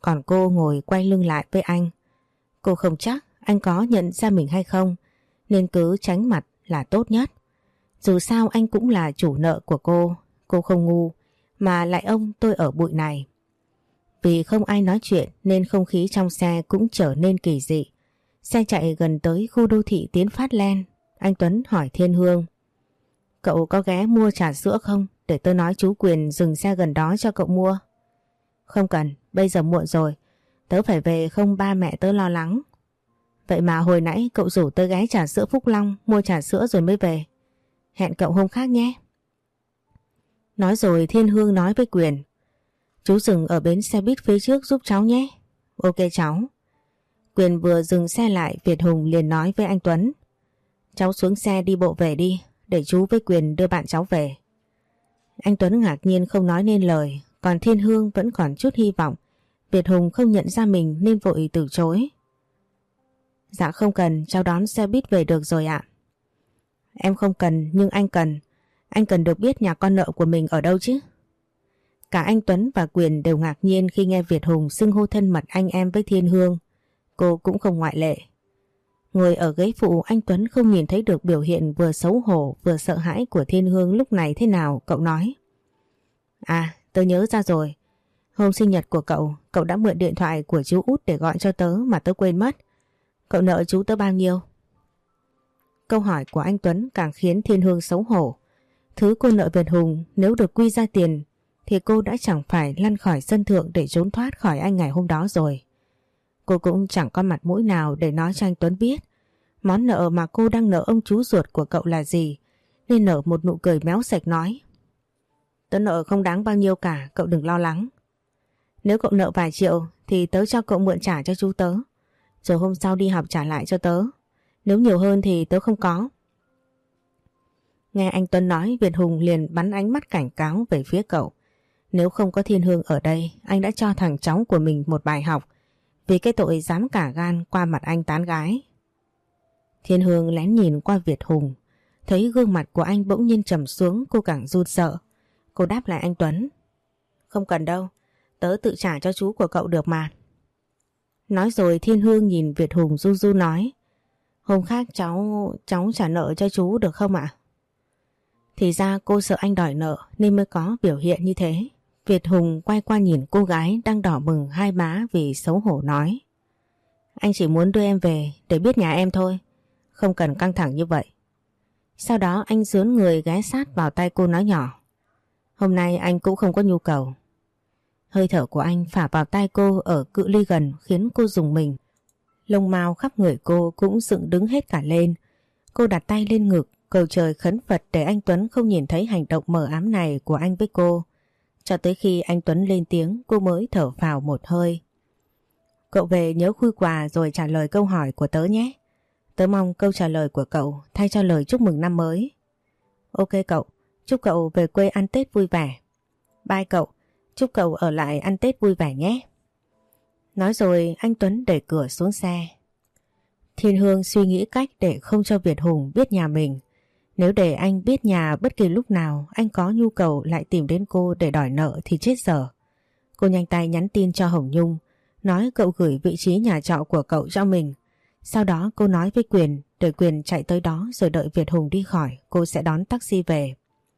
còn cô ngồi quay lưng lại với anh. Cô không chắc anh có nhận ra mình hay không, nên cứ tránh mặt là tốt nhất. Dù sao anh cũng là chủ nợ của cô, cô không ngu mà lại ông tôi ở bụi này. Vì không ai nói chuyện nên không khí trong xe cũng trở nên kỳ dị. Xe chạy gần tới khu đô thị Tiến Phát Len, anh Tuấn hỏi Thiên Hương: Cậu có ghé mua trà sữa không? Để tôi nói chú Quyền dừng xe gần đó cho cậu mua. Không cần, bây giờ muộn rồi. Tớ phải về không ba mẹ tớ lo lắng. Vậy mà hồi nãy cậu rủ tớ ghé trà sữa Phúc Long mua trà sữa rồi mới về. Hẹn cậu hôm khác nhé. Nói rồi Thiên Hương nói với Quyền: Chú dừng ở bến xe buýt phía trước giúp cháu nhé. Ok cháu. Quyền vừa dừng xe lại, Việt Hùng liền nói với anh Tuấn: Cháu xuống xe đi bộ về đi, để chú với Quyền đưa bạn cháu về. Anh Tuấn ngạc nhiên không nói nên lời, còn Thiên Hương vẫn còn chút hy vọng Việt Hùng không nhận ra mình nên vội từ chối. Dạ không cần, cháu đón xe buýt về được rồi ạ. Em không cần nhưng anh cần. Anh cần được biết nhà con nợ của mình ở đâu chứ. Cả anh Tuấn và Quyền đều ngạc nhiên khi nghe Việt Hùng xưng hô thân mật anh em với Thiên Hương. Cô cũng không ngoại lệ. Ngồi ở ghế phụ, anh Tuấn không nhìn thấy được biểu hiện vừa xấu hổ vừa sợ hãi của Thiên Hương lúc này thế nào. Cậu nói: À, tớ nhớ ra rồi. Hôm sinh nhật của cậu, cậu đã mượn điện thoại của chú Út để gọi cho tớ mà tớ quên mất. Cậu nợ chú tớ bao nhiêu? Câu hỏi của anh Tuấn càng khiến Thiên Hương xấu hổ. Thứ cô nợ Việt Hùng nếu được quy ra tiền thì cô đã chẳng phải lăn khỏi sân thượng để trốn thoát khỏi anh ngày hôm đó rồi. Cô cũng chẳng có mặt mũi nào để nói cho anh Tuấn biết món nợ mà cô đang nợ ông chú ruột của cậu là gì, nên nở một nụ cười méo sạch nói: Tớ nợ không đáng bao nhiêu cả, cậu đừng lo lắng. Nếu cậu nợ vài triệu thì tớ cho cậu mượn trả cho chú tớ, rồi hôm sau đi học trả lại cho tớ. Nếu nhiều hơn thì tớ không có. Nghe anh Tuấn nói, Việt Hùng liền bắn ánh mắt cảnh cáo về phía cậu. Nếu không có Thiên Hương ở đây, anh đã cho thằng cháu của mình một bài học vì cái tội dám cả gan qua mặt anh tán gái. Thiên Hương lén nhìn qua Việt Hùng, thấy gương mặt của anh bỗng nhiên trầm xuống, cô càng run sợ. Cô đáp lại anh Tuấn: Không cần đâu, tớ tự trả cho chú của cậu được mà. Nói rồi Thiên Hương nhìn Việt Hùng ru ru nói: Hôm khác cháu cháu trả nợ cho chú được không ạ? Thì ra cô sợ anh đòi nợ nên mới có biểu hiện như thế. Việt Hùng quay qua nhìn cô gái đang đỏ bừng hai má vì xấu hổ nói: Anh chỉ muốn đưa em về để biết nhà em thôi, không cần căng thẳng như vậy. Sau đó anh dướn người ghé sát vào tay cô nói nhỏ: Hôm nay anh cũng không có nhu cầu. Hơi thở của anh phả vào tai cô ở cự ly gần khiến cô rùng mình. Lông mao khắp người cô cũng dựng đứng hết cả lên. Cô đặt tay lên ngực cầu trời khấn Phật để anh Tuấn không nhìn thấy hành động mờ ám này của anh với cô. Cho tới khi anh Tuấn lên tiếng, cô mới thở phào một hơi. Cậu về nhớ khui quà rồi trả lời câu hỏi của tớ nhé. Tớ mong câu trả lời của cậu thay cho lời chúc mừng năm mới. Ok cậu, chúc cậu về quê ăn Tết vui vẻ. Bye cậu, chúc cậu ở lại ăn Tết vui vẻ nhé. Nói rồi anh Tuấn đẩy cửa xuống xe. Thiên Hương suy nghĩ cách để không cho Việt Hùng biết nhà mình. Nếu để anh biết nhà bất kỳ lúc nào anh có nhu cầu lại tìm đến cô để đòi nợ thì chết dở. Cô nhanh tay nhắn tin cho Hồng Nhung, nói cậu gửi vị trí nhà trọ của cậu cho mình. Sau đó cô nói với Quyền để Quyền chạy tới đó rồi đợi Việt Hùng đi khỏi, cô sẽ đón taxi về.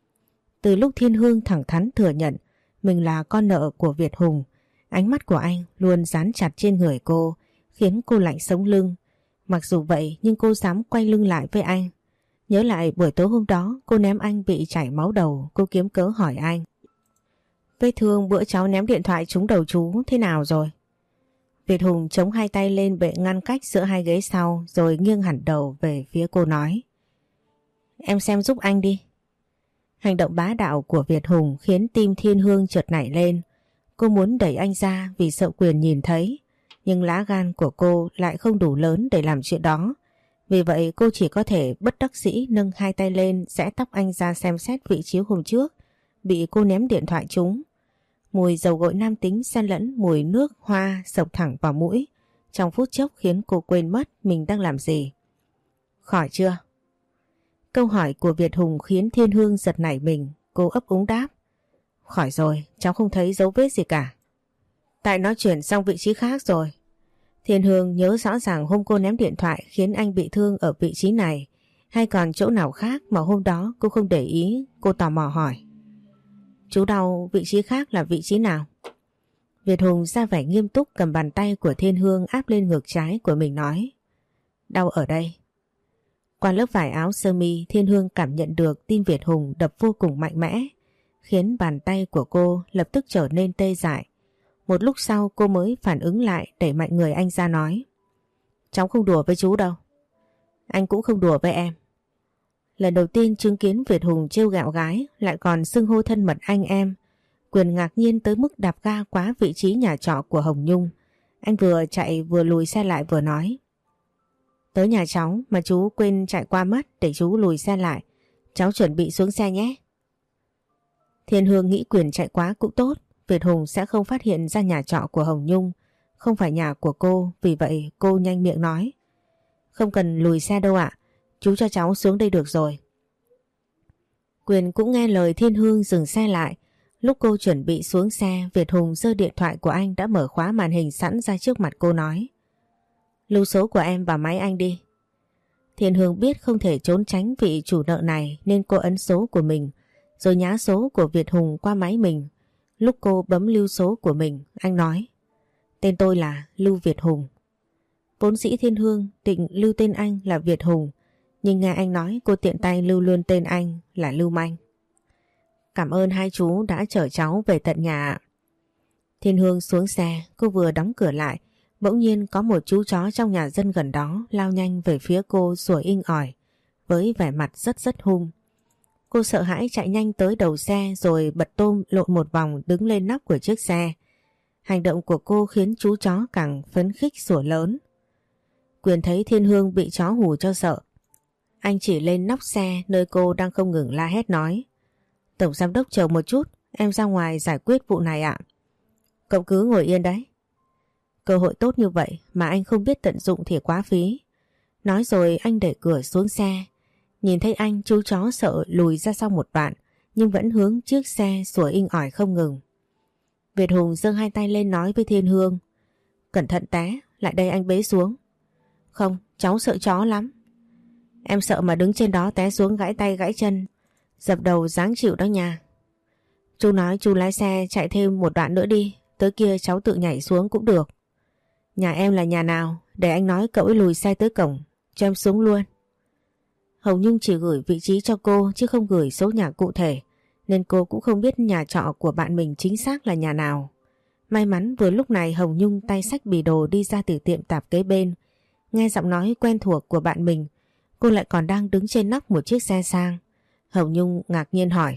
Từ lúc Thiên Hương thẳng thắn thừa nhận mình là con nợ của Việt Hùng, ánh mắt của anh luôn dán chặt trên người cô, khiến cô lạnh sống lưng. Mặc dù vậy nhưng cô dám quay lưng lại với anh. Nhớ lại buổi tối hôm đó cô ném anh bị chảy máu đầu, cô kiếm cớ hỏi anh: Vết thương bữa cháu ném điện thoại trúng đầu chú thế nào rồi? Việt Hùng chống hai tay lên bệ ngăn cách giữa hai ghế sau rồi nghiêng hẳn đầu về phía cô nói: Em xem giúp anh đi. Hành động bá đạo của Việt Hùng khiến tim Thiên Hương chợt nảy lên. Cô muốn đẩy anh ra vì sợ Quyền nhìn thấy, nhưng lá gan của cô lại không đủ lớn để làm chuyện đó. Vì vậy cô chỉ có thể bất đắc dĩ nâng hai tay lên giãy tóc anh ra xem xét vị trí hôm trước bị cô ném điện thoại trúng. Mùi dầu gội nam tính xen lẫn mùi nước hoa sộc thẳng vào mũi, trong phút chốc khiến cô quên mất mình đang làm gì. Khỏi chưa? Câu hỏi của Việt Hùng khiến Thiên Hương giật nảy mình, cô ấp úng đáp: Khỏi rồi, cháu không thấy dấu vết gì cả. Tại nó chuyển sang vị trí khác rồi. Thiên Hương nhớ rõ ràng hôm cô ném điện thoại khiến anh bị thương ở vị trí này, hay còn chỗ nào khác mà hôm đó cô không để ý. Cô tò mò hỏi. Chú đau vị trí khác là vị trí nào? Việt Hùng ra vẻ nghiêm túc cầm bàn tay của Thiên Hương áp lên ngực trái của mình nói. Đau ở đây. Qua lớp vải áo sơ mi, Thiên Hương cảm nhận được tim Việt Hùng đập vô cùng mạnh mẽ, khiến bàn tay của cô lập tức trở nên tê dại. Một lúc sau cô mới phản ứng lại, đẩy mạnh người anh ra nói. Cháu không đùa với chú đâu. Anh cũng không đùa với em. Lần đầu tiên chứng kiến Việt Hùng trêu ghẹo gái, lại còn xưng hô thân mật anh em, Quyền ngạc nhiên tới mức đạp ga quá vị trí nhà trọ của Hồng Nhung. Anh vừa chạy vừa lùi xe lại vừa nói. Tới nhà cháu mà chú quên chạy qua mất, để chú lùi xe lại. Cháu chuẩn bị xuống xe nhé. Thiên Hương nghĩ Quyền chạy quá cũng tốt, Việt Hùng sẽ không phát hiện ra nhà trọ của Hồng Nhung không phải nhà của cô, vì vậy cô nhanh miệng nói. Không cần lùi xe đâu ạ, chú cho cháu xuống đây được rồi. Quyền cũng nghe lời Thiên Hương dừng xe lại. Lúc cô chuẩn bị xuống xe, Việt Hùng giơ điện thoại của anh đã mở khóa màn hình sẵn ra trước mặt cô nói. Lưu số của em vào máy anh đi. Thiên Hương biết không thể trốn tránh vị chủ nợ này nên cô ấn số của mình rồi nhá số của Việt Hùng qua máy mình. Lúc cô bấm lưu số của mình, anh nói. Tên tôi là Lưu Việt Hùng. Vốn dĩ Thiên Hương định lưu tên anh là Việt Hùng, nhưng nghe anh nói cô tiện tay lưu luôn tên anh là Lưu Manh. Cảm ơn hai chú đã chở cháu về tận nhà. Thiên Hương xuống xe, cô vừa đóng cửa lại, bỗng nhiên có một chú chó trong nhà dân gần đó lao nhanh về phía cô sủa inh ỏi, với vẻ mặt rất rất hung. Cô sợ hãi chạy nhanh tới đầu xe rồi bật tôm lộn một vòng đứng lên nóc của chiếc xe. Hành động của cô khiến chú chó càng phấn khích sủa lớn. Quyền thấy Thiên Hương bị chó hù cho sợ. Anh chỉ lên nóc xe nơi cô đang không ngừng la hét nói. Tổng giám đốc chờ một chút, em ra ngoài giải quyết vụ này ạ. Cậu cứ ngồi yên đấy. Cơ hội tốt như vậy mà anh không biết tận dụng thì quá phí. Nói rồi anh đẩy cửa xuống xe. Nhìn thấy anh, chú chó sợ lùi ra sau một đoạn, nhưng vẫn hướng chiếc xe sủa inh ỏi không ngừng. Việt Hùng giơ hai tay lên nói với Thiên Hương. Cẩn thận té, lại đây anh bế xuống. Không, cháu sợ chó lắm. Em sợ mà đứng trên đó té xuống gãy tay gãy chân, dập đầu dáng chịu đó nha. Chú nói chú lái xe chạy thêm một đoạn nữa đi, tới kia cháu tự nhảy xuống cũng được. Nhà em là nhà nào, để anh nói cậu ấy lùi xe tới cổng, cho em xuống luôn. Hồng Nhung chỉ gửi vị trí cho cô chứ không gửi số nhà cụ thể, nên cô cũng không biết nhà trọ của bạn mình chính xác là nhà nào. May mắn vừa lúc này Hồng Nhung tay xách bì đồ đi ra từ tiệm tạp kế bên. Nghe giọng nói quen thuộc của bạn mình, cô lại còn đang đứng trên nóc một chiếc xe sang. Hồng Nhung ngạc nhiên hỏi.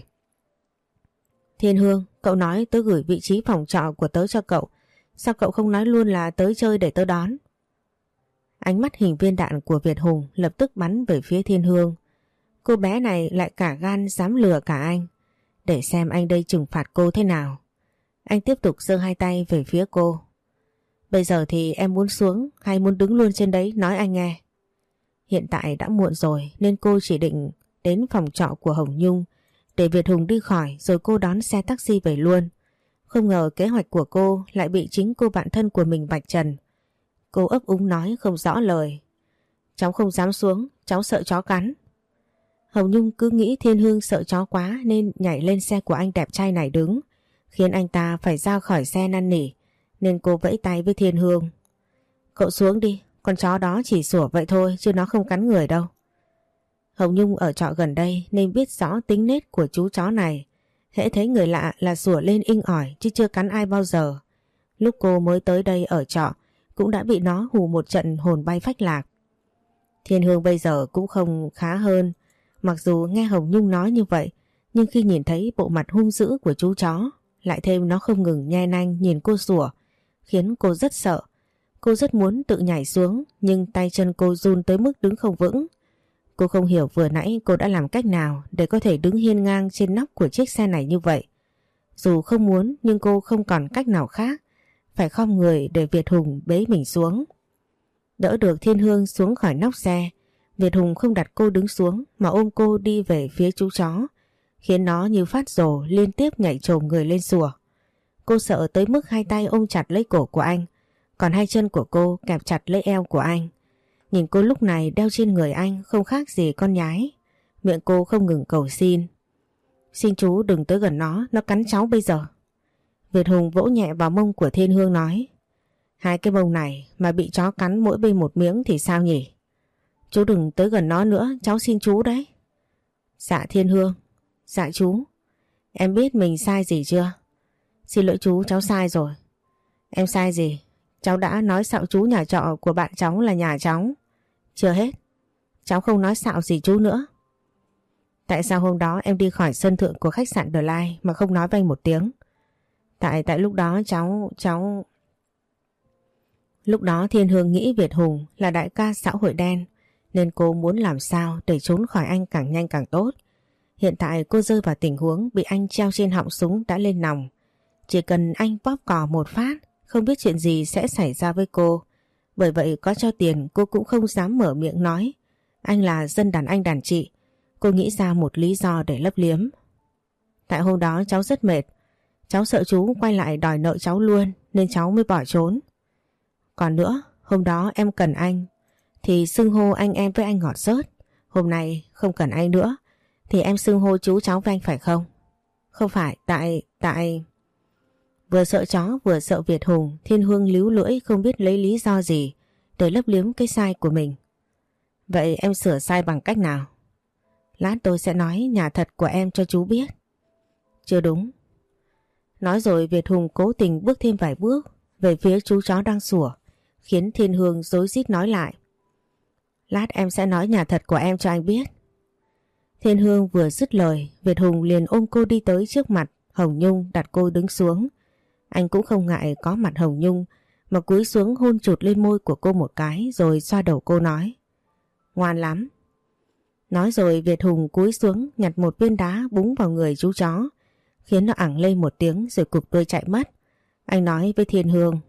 Thiên Hương, cậu nói tớ gửi vị trí phòng trọ của tớ cho cậu, sao cậu không nói luôn là tới chơi để tớ đón? Ánh mắt hình viên đạn của Việt Hùng lập tức bắn về phía Thiên Hương. Cô bé này lại cả gan dám lừa cả anh. Để xem anh đây trừng phạt cô thế nào. Anh tiếp tục giơ hai tay về phía cô. Bây giờ thì em muốn xuống hay muốn đứng luôn trên đấy nói anh nghe. Hiện tại đã muộn rồi nên cô chỉ định đến phòng trọ của Hồng Nhung để Việt Hùng đi khỏi rồi cô đón xe taxi về luôn. Không ngờ kế hoạch của cô lại bị chính cô bạn thân của mình vạch trần. Cô ấp úng nói không rõ lời. Cháu không dám xuống, cháu sợ chó cắn. Hồng Nhung cứ nghĩ Thiên Hương sợ chó quá nên nhảy lên xe của anh đẹp trai này đứng, khiến anh ta phải ra khỏi xe năn nỉ, nên cô vẫy tay với Thiên Hương. Cậu xuống đi, con chó đó chỉ sủa vậy thôi chứ nó không cắn người đâu. Hồng Nhung ở trọ gần đây nên biết rõ tính nết của chú chó này. Hễ thấy người lạ là sủa lên inh ỏi chứ chưa cắn ai bao giờ. Lúc cô mới tới đây ở trọ cũng đã bị nó hù một trận hồn bay phách lạc. Thiên Hương bây giờ cũng không khá hơn. Mặc dù nghe Hồng Nhung nói như vậy, nhưng khi nhìn thấy bộ mặt hung dữ của chú chó, lại thêm nó không ngừng nhe nanh nhìn cô sủa, khiến cô rất sợ. Cô rất muốn tự nhảy xuống, nhưng tay chân cô run tới mức đứng không vững. Cô không hiểu vừa nãy cô đã làm cách nào để có thể đứng hiên ngang trên nóc của chiếc xe này như vậy. Dù không muốn nhưng cô không còn cách nào khác, phải khom người để Việt Hùng bế mình xuống. Đỡ được Thiên Hương xuống khỏi nóc xe, Việt Hùng không đặt cô đứng xuống mà ôm cô đi về phía chú chó, khiến nó như phát rồ liên tiếp nhảy chồm người lên sủa. cô sợ tới mức hai tay ôm chặt lấy cổ của anh, còn hai chân của cô kẹp chặt lấy eo của anh. Nhìn cô lúc này đeo trên người anh không khác gì con nhái. Miệng cô không ngừng cầu xin. Xin chú đừng tới gần nó, nó cắn cháu bây giờ. Việt Hùng vỗ nhẹ vào mông của Thiên Hương nói. Hai cái mông này mà bị chó cắn mỗi bên một miếng thì sao nhỉ? Chú đừng tới gần nó nữa, cháu xin chú đấy. Dạ Thiên Hương, dạ chú. Em biết mình sai gì chưa? Xin lỗi chú, cháu sai rồi. Em sai gì? Cháu đã nói xạo chú nhà trọ của bạn cháu là nhà cháu. Chưa hết, cháu không nói xạo gì chú nữa. Tại sao hôm đó em đi khỏi sân thượng của khách sạn The Line mà không nói với anh một tiếng? Tại tại lúc đó cháu, cháu... Lúc đó Thiên Hương nghĩ Việt Hùng là đại ca xã hội đen nên cô muốn làm sao để trốn khỏi anh càng nhanh càng tốt. Hiện tại cô rơi vào tình huống bị anh treo trên họng súng đã lên nòng. Chỉ cần anh bóp cò một phát, không biết chuyện gì sẽ xảy ra với cô. Bởi vậy có cho tiền cô cũng không dám mở miệng nói anh là dân đàn anh đàn chị. Cô nghĩ ra một lý do để lấp liếm. Tại hôm đó cháu rất mệt. Cháu sợ chú quay lại đòi nợ cháu luôn nên cháu mới bỏ trốn. Còn nữa, hôm đó em cần anh thì xưng hô anh em với anh ngọt xớt. Hôm nay không cần anh nữa thì em xưng hô chú cháu với anh phải không? Không phải, tại... tại... Vừa sợ chó vừa sợ Việt Hùng, Thiên Hương líu lưỡi không biết lấy lý do gì để lấp liếm cái sai của mình. Vậy em sửa sai bằng cách nào? Lát tôi sẽ nói nhà thật của em cho chú biết. Chưa đúng. Nói rồi Việt Hùng cố tình bước thêm vài bước về phía chú chó đang sủa, khiến Thiên Hương rối rít nói lại. Lát em sẽ nói nhà thật của em cho anh biết. Thiên Hương vừa dứt lời, Việt Hùng liền ôm cô đi tới trước mặt Hồng Nhung, đặt cô đứng xuống. Anh cũng không ngại có mặt Hồng Nhung mà cúi xuống hôn chụt lên môi của cô một cái rồi xoa đầu cô nói. Ngoan lắm. Nói rồi Việt Hùng cúi xuống nhặt một viên đá búng vào người chú chó, khiến nó ẳng lên một tiếng rồi cục đuôi chạy mất. Anh nói với Thiên Hương.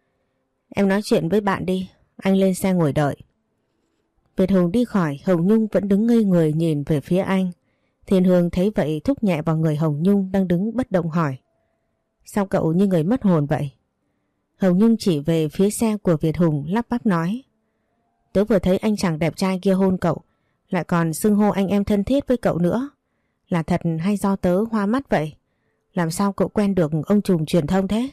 Em nói chuyện với bạn đi, anh lên xe ngồi đợi. Việt Hùng đi khỏi, Hồng Nhung vẫn đứng ngây người nhìn về phía anh. Thiên Hương thấy vậy thúc nhẹ vào người Hồng Nhung đang đứng bất động hỏi. Sao cậu như người mất hồn vậy? Hồng Nhung chỉ về phía xe của Việt Hùng lắp bắp nói. Tớ vừa thấy anh chàng đẹp trai kia hôn cậu, lại còn xưng hô anh em thân thiết với cậu nữa. Là thật hay do tớ hoa mắt vậy? Làm sao cậu quen được ông trùm truyền thông thế?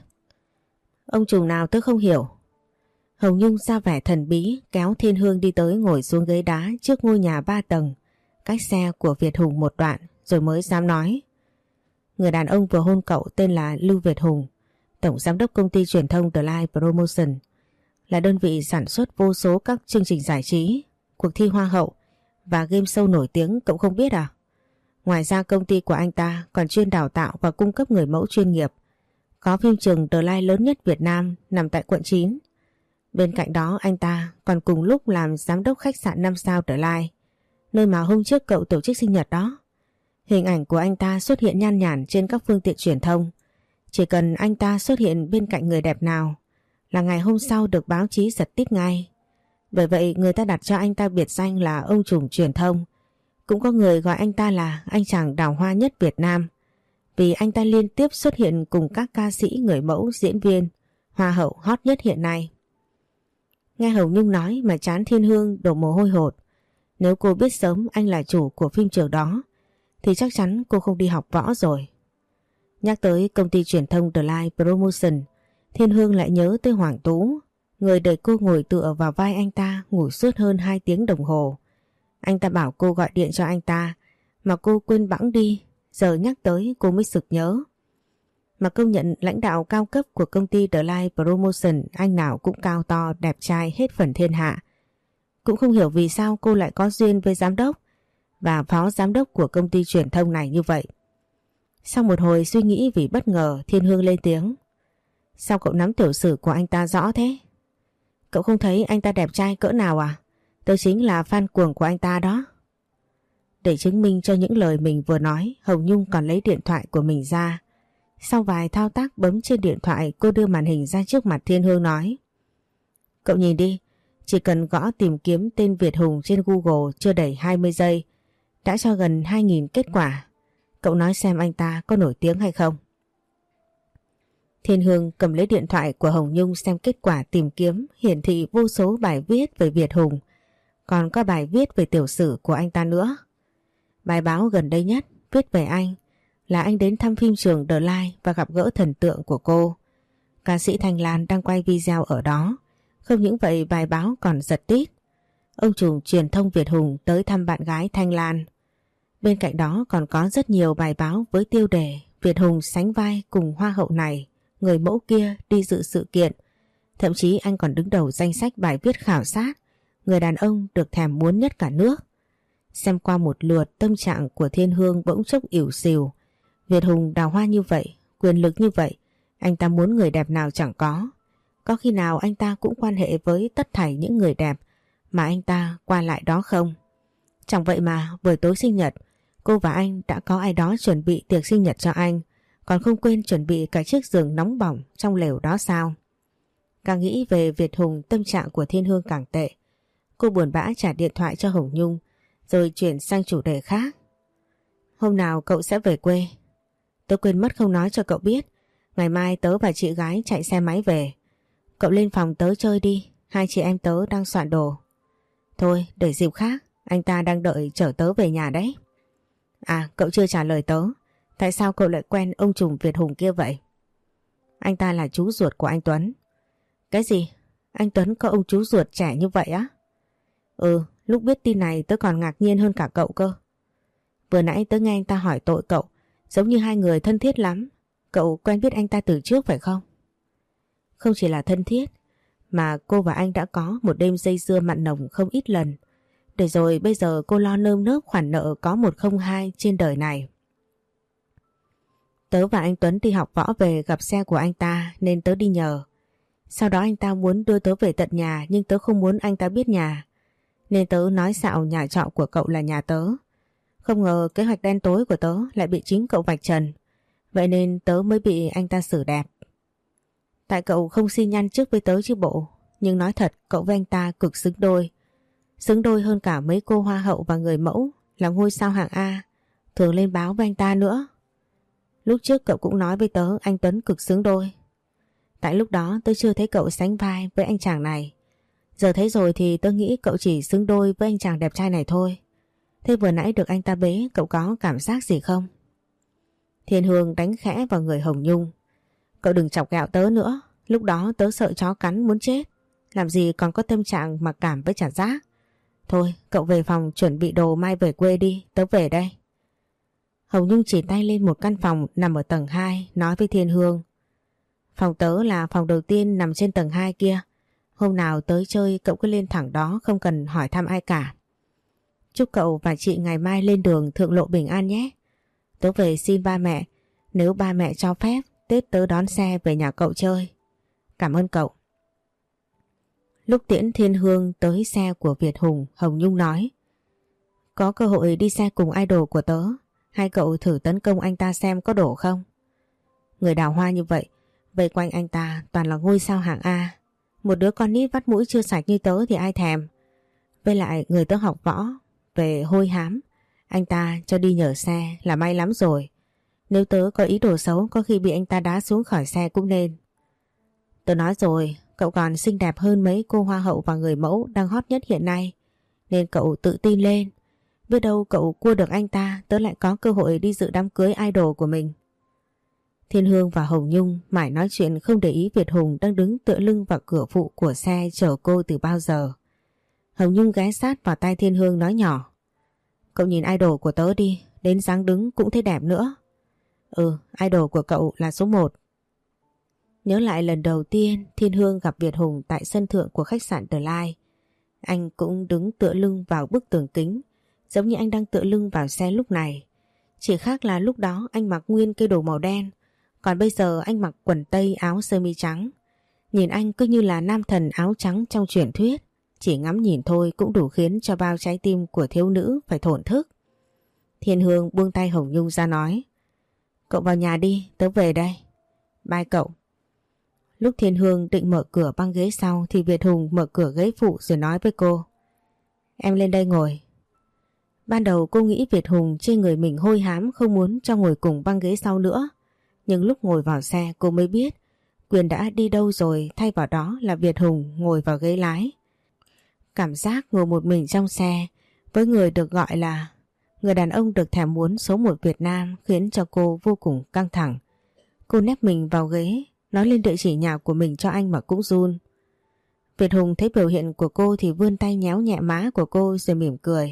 Ông trùm nào tớ không hiểu. Hồng Nhung ra vẻ thần bí kéo Thiên Hương đi tới ngồi xuống ghế đá trước ngôi nhà ba tầng, cách xe của Việt Hùng một đoạn rồi mới dám nói. Người đàn ông vừa hôn cậu tên là Lưu Việt Hùng, tổng giám đốc công ty truyền thông The Line Promotion, là đơn vị sản xuất vô số các chương trình giải trí, cuộc thi hoa hậu và game show nổi tiếng, cậu không biết à? Ngoài ra công ty của anh ta còn chuyên đào tạo và cung cấp người mẫu chuyên nghiệp. Có phim trường The Line lớn nhất Việt Nam nằm tại quận chín. Bên cạnh đó anh ta còn cùng lúc làm giám đốc khách sạn năm sao The Line, nơi mà hôm trước cậu tổ chức sinh nhật đó. Hình ảnh của anh ta xuất hiện nhan nhản trên các phương tiện truyền thông. Chỉ cần anh ta xuất hiện bên cạnh người đẹp nào là ngày hôm sau được báo chí giật tít ngay. Bởi vậy người ta đặt cho anh ta biệt danh là ông trùm truyền thông. Cũng có người gọi anh ta là anh chàng đào hoa nhất Việt Nam, vì anh ta liên tiếp xuất hiện cùng các ca sĩ, người mẫu, diễn viên, hoa hậu hot nhất hiện nay. Nghe Hồng Nhung nói mà trán Thiên Hương đổ mồ hôi hột. Nếu cô biết sớm anh là chủ của phim trường đó thì chắc chắn cô không đi học võ rồi. Nhắc tới công ty truyền thông The Line Promotion, Thiên Hương lại nhớ tới Hoàng Tú, người để cô ngồi tựa vào vai anh ta ngủ suốt hơn hai tiếng đồng hồ. Anh ta bảo cô gọi điện cho anh ta mà cô quên bẵng đi, giờ nhắc tới cô mới sực nhớ. Mà công nhận lãnh đạo cao cấp của công ty The Line Promotion anh nào cũng cao to, đẹp trai hết phần thiên hạ. Cũng không hiểu vì sao cô lại có duyên với giám đốc và phó giám đốc của công ty truyền thông này như vậy. Sau một hồi suy nghĩ vì bất ngờ, Thiên Hương lên tiếng. Sao cậu nắm tiểu sử của anh ta rõ thế? Cậu không thấy anh ta đẹp trai cỡ nào à? Tôi chính là fan cuồng của anh ta đó. Để chứng minh cho những lời mình vừa nói, Hồng Nhung còn lấy điện thoại của mình ra. Sau vài thao tác bấm trên điện thoại, cô đưa màn hình ra trước mặt Thiên Hương nói. Cậu nhìn đi, chỉ cần gõ tìm kiếm tên Việt Hùng trên Google chưa đầy hai mươi giây, đã cho gần hai nghìn kết quả. Cậu nói xem anh ta có nổi tiếng hay không? Thiên Hương cầm lấy điện thoại của Hồng Nhung xem kết quả tìm kiếm, hiển thị vô số bài viết về Việt Hùng. Còn có bài viết về tiểu sử của anh ta nữa. Bài báo gần đây nhất viết về anh là anh đến thăm phim trường The Line và gặp gỡ thần tượng của cô. Ca sĩ Thanh Lan đang quay video ở đó. Không những vậy, bài báo còn giật tít: ông trùm truyền thông Việt Hùng tới thăm bạn gái Thanh Lan. Bên cạnh đó còn có rất nhiều bài báo với tiêu đề Việt Hùng sánh vai cùng hoa hậu này, người mẫu kia đi dự sự kiện. Thậm chí anh còn đứng đầu danh sách bài viết khảo sát người đàn ông được thèm muốn nhất cả nước. Xem qua một lượt, tâm trạng của Thiên Hương bỗng chốc ỉu xìu. Việt Hùng đào hoa như vậy, quyền lực như vậy, anh ta muốn người đẹp nào chẳng có. Có khi nào anh ta cũng quan hệ với tất thảy những người đẹp mà anh ta qua lại đó không? Chẳng vậy mà buổi tối sinh nhật, cô và anh đã có ai đó chuẩn bị tiệc sinh nhật cho anh, còn không quên chuẩn bị cả chiếc giường nóng bỏng trong lều đó sao? Càng nghĩ về Việt Hùng, tâm trạng của Thiên Hương càng tệ. Cô buồn bã trả điện thoại cho Hồng Nhung rồi chuyển sang chủ đề khác. Hôm nào cậu sẽ về quê? Tớ quên mất không nói cho cậu biết. Ngày mai tớ và chị gái chạy xe máy về. Cậu lên phòng tớ chơi đi, hai chị em tớ đang soạn đồ. Thôi để dịp khác, anh ta đang đợi chở tớ về nhà đấy. À, cậu chưa trả lời tớ. Tại sao cậu lại quen ông trùm Việt Hùng kia vậy? Anh ta là chú ruột của anh Tuấn. Cái gì? Anh Tuấn có ông chú ruột trẻ như vậy á? Ừ, lúc biết tin này tớ còn ngạc nhiên hơn cả cậu cơ. Vừa nãy tớ nghe anh ta hỏi tội cậu, giống như hai người thân thiết lắm. Cậu quen biết anh ta từ trước phải không? Không chỉ là thân thiết, mà cô và anh đã có một đêm dây dưa mặn nồng không ít lần. Để rồi bây giờ cô lo nơm nớp khoản nợ có một không hai trên đời này. Tớ và anh Tuấn đi học võ về gặp xe của anh ta nên tớ đi nhờ. Sau đó anh ta muốn đưa tớ về tận nhà, nhưng tớ không muốn anh ta biết nhà, nên tớ nói xạo nhà trọ của cậu là nhà tớ. Không ngờ kế hoạch đen tối của tớ lại bị chính cậu vạch trần. Vậy nên tớ mới bị anh ta xử đẹp. Tại cậu không xi nhăn trước với tớ chứ bộ. Nhưng nói thật, cậu với anh ta cực xứng đôi. Xứng đôi hơn cả mấy cô hoa hậu và người mẫu là ngôi sao hạng A thường lên báo với anh ta nữa. Lúc trước cậu cũng nói với tớ anh Tuấn cực xứng đôi. Tại lúc đó tớ chưa thấy cậu sánh vai với anh chàng này. Giờ thấy rồi thì tớ nghĩ cậu chỉ xứng đôi với anh chàng đẹp trai này thôi. Thế vừa nãy được anh ta bế, cậu có cảm giác gì không? Thiên Hương đánh khẽ vào người Hồng Nhung. Cậu đừng chọc ghẹo tớ nữa. Lúc đó tớ sợ chó cắn muốn chết. Làm gì còn có tâm trạng mặc cảm với trả giác. Thôi cậu về phòng chuẩn bị đồ mai về quê đi, tớ về đây. Hồng Nhung chỉ tay lên một căn phòng nằm ở tầng hai, nói với Thiên Hương. Phòng tớ là phòng đầu tiên nằm trên tầng hai kia. Hôm nào tới chơi cậu cứ lên thẳng đó, không cần hỏi thăm ai cả. Chúc cậu và chị ngày mai lên đường thượng lộ bình an nhé. Tớ về xin ba mẹ, nếu ba mẹ cho phép Tết tớ đón xe về nhà cậu chơi. Cảm ơn cậu. Lúc tiễn Thiên Hương tới xe của Việt Hùng, Hồng Nhung nói. Có cơ hội đi xe cùng idol của tớ, hai cậu thử tấn công anh ta xem có đổ không? Người đào hoa như vậy, vây quanh anh ta toàn là ngôi sao hạng A. Một đứa con nít vắt mũi chưa sạch như tớ thì ai thèm. Với lại người tớ học võ về hôi hám, anh ta cho đi nhờ xe là may lắm rồi. Nếu tớ có ý đồ xấu có khi bị anh ta đá xuống khỏi xe cũng nên. Tớ nói rồi, cậu còn xinh đẹp hơn mấy cô hoa hậu và người mẫu đang hot nhất hiện nay. Nên cậu tự tin lên. Biết đâu cậu cua được anh ta, tớ lại có cơ hội đi dự đám cưới idol của mình. Thiên Hương và Hồng Nhung mãi nói chuyện không để ý Việt Hùng đang đứng tựa lưng vào cửa phụ của xe chở cô từ bao giờ. Hồng Nhung ghé sát vào tai Thiên Hương nói nhỏ. Cậu nhìn idol của tớ đi, đến dáng đứng cũng thấy đẹp nữa. Ừ, idol của cậu là số một. Nhớ lại lần đầu tiên Thiên Hương gặp Việt Hùng tại sân thượng của khách sạn The Line. Anh cũng đứng tựa lưng vào bức tường kính, giống như anh đang tựa lưng vào xe lúc này. Chỉ khác là lúc đó anh mặc nguyên cái đồ màu đen, còn bây giờ anh mặc quần tây áo sơ mi trắng. Nhìn anh cứ như là nam thần áo trắng trong truyền thuyết. Chỉ ngắm nhìn thôi cũng đủ khiến cho bao trái tim của thiếu nữ phải thổn thức. Thiên Hương buông tay Hồng Nhung ra nói. Cậu vào nhà đi, tớ về đây. Bye cậu. Lúc Thiên Hương định mở cửa băng ghế sau thì Việt Hùng mở cửa ghế phụ rồi nói với cô. Em lên đây ngồi. Ban đầu cô nghĩ Việt Hùng trên người mình hôi hám không muốn cho ngồi cùng băng ghế sau nữa. Nhưng lúc ngồi vào xe cô mới biết Quyền đã đi đâu rồi, thay vào đó là Việt Hùng ngồi vào ghế lái. Cảm giác ngồi một mình trong xe với người được gọi là người đàn ông được thèm muốn số một Việt Nam khiến cho cô vô cùng căng thẳng. Cô nép mình vào ghế, nói lên địa chỉ nhà của mình cho anh mà cũng run. Việt Hùng thấy biểu hiện của cô thì vươn tay nhéo nhẹ má của cô rồi mỉm cười.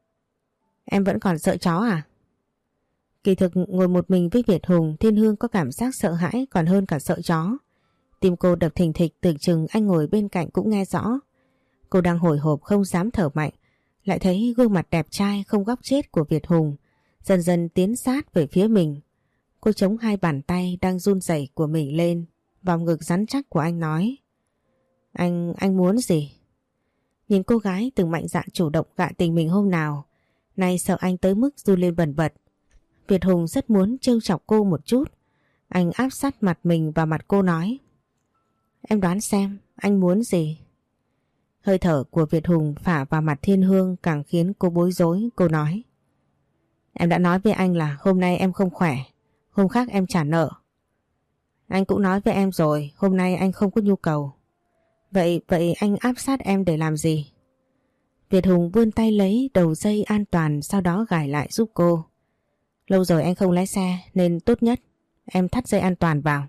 Em vẫn còn sợ chó à? Kỳ thực ngồi một mình với Việt Hùng, Thiên Hương có cảm giác sợ hãi còn hơn cả sợ chó. Tim cô đập thình thịch, tưởng chừng anh ngồi bên cạnh cũng nghe rõ. Cô đang hồi hộp không dám thở mạnh, lại thấy gương mặt đẹp trai không góc chết của Việt Hùng dần dần tiến sát về phía mình. Cô chống hai bàn tay đang run rẩy của mình lên, vòng ngực rắn chắc của anh nói. Anh, anh muốn gì? Nhìn cô gái từng mạnh dạn chủ động gạ tình mình hôm nào, nay sợ anh tới mức run lên bần bật. Việt Hùng rất muốn trêu chọc cô một chút. Anh áp sát mặt mình vào mặt cô nói. Em đoán xem, anh muốn gì? Hơi thở của Việt Hùng phả vào mặt Thiên Hương càng khiến cô bối rối. Cô nói. Em đã nói với anh là hôm nay em không khỏe, hôm khác em trả nợ. Anh cũng nói với em rồi, hôm nay anh không có nhu cầu. Vậy, vậy anh áp sát em để làm gì? Việt Hùng vươn tay lấy đầu dây an toàn, sau đó gài lại giúp cô. Lâu rồi anh không lái xe nên tốt nhất em thắt dây an toàn vào.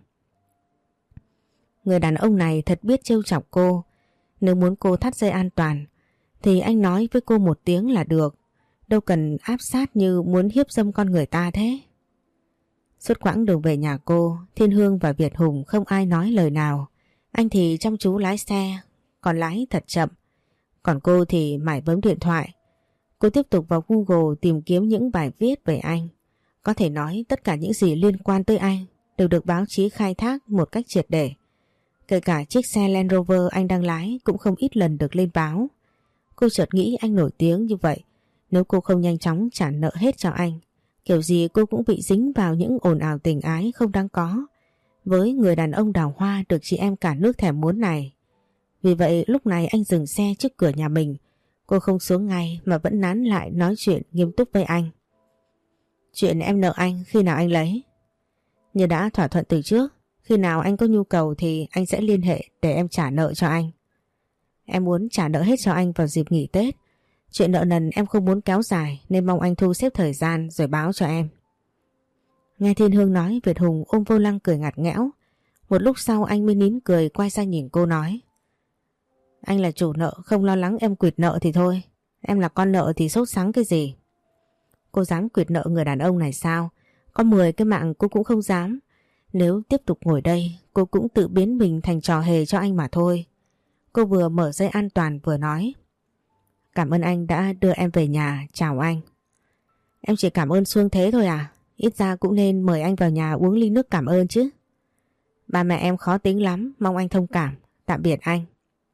Người đàn ông này thật biết trêu chọc cô. Nếu muốn cô thắt dây an toàn thì anh nói với cô một tiếng là được, đâu cần áp sát như muốn hiếp dâm con người ta thế. Suốt quãng đường về nhà cô, Thiên Hương và Việt Hùng không ai nói lời nào. Anh thì chăm chú lái xe, còn lái thật chậm. Còn cô thì mải bấm điện thoại. Cô tiếp tục vào Google tìm kiếm những bài viết về anh. Có thể nói tất cả những gì liên quan tới anh đều được báo chí khai thác một cách triệt để. Kể cả chiếc xe Land Rover anh đang lái cũng không ít lần được lên báo. Cô chợt nghĩ anh nổi tiếng như vậy, nếu cô không nhanh chóng trả nợ hết cho anh, kiểu gì cô cũng bị dính vào những ồn ào tình ái không đáng có với người đàn ông đào hoa được chị em cả nước thèm muốn này. Vì vậy lúc này anh dừng xe trước cửa nhà mình. Cô không xuống ngay mà vẫn nán lại nói chuyện nghiêm túc với anh. Chuyện em nợ anh khi nào anh lấy? Như đã thỏa thuận từ trước, khi nào anh có nhu cầu thì anh sẽ liên hệ để em trả nợ cho anh. Em muốn trả nợ hết cho anh vào dịp nghỉ Tết. Chuyện nợ nần em không muốn kéo dài nên mong anh thu xếp thời gian rồi báo cho em. Nghe Thiên Hương nói, Việt Hùng ôm vô lăng cười ngặt nghẽo. Một lúc sau anh mới nín cười quay sang nhìn cô nói. Anh là chủ nợ, không lo lắng em quỵt nợ thì thôi. Em là con nợ thì sốt sắng cái gì? Cô dám quỵt nợ người đàn ông này sao? Có mười cái mạng cô cũng không dám. Nếu tiếp tục ngồi đây, cô cũng tự biến mình thành trò hề cho anh mà thôi. Cô vừa mở dây an toàn vừa nói. Cảm ơn anh đã đưa em về nhà, chào anh. Em chỉ cảm ơn suông thế thôi à? Ít ra cũng nên mời anh vào nhà uống ly nước cảm ơn chứ. Ba mẹ em khó tính lắm, mong anh thông cảm. Tạm biệt anh.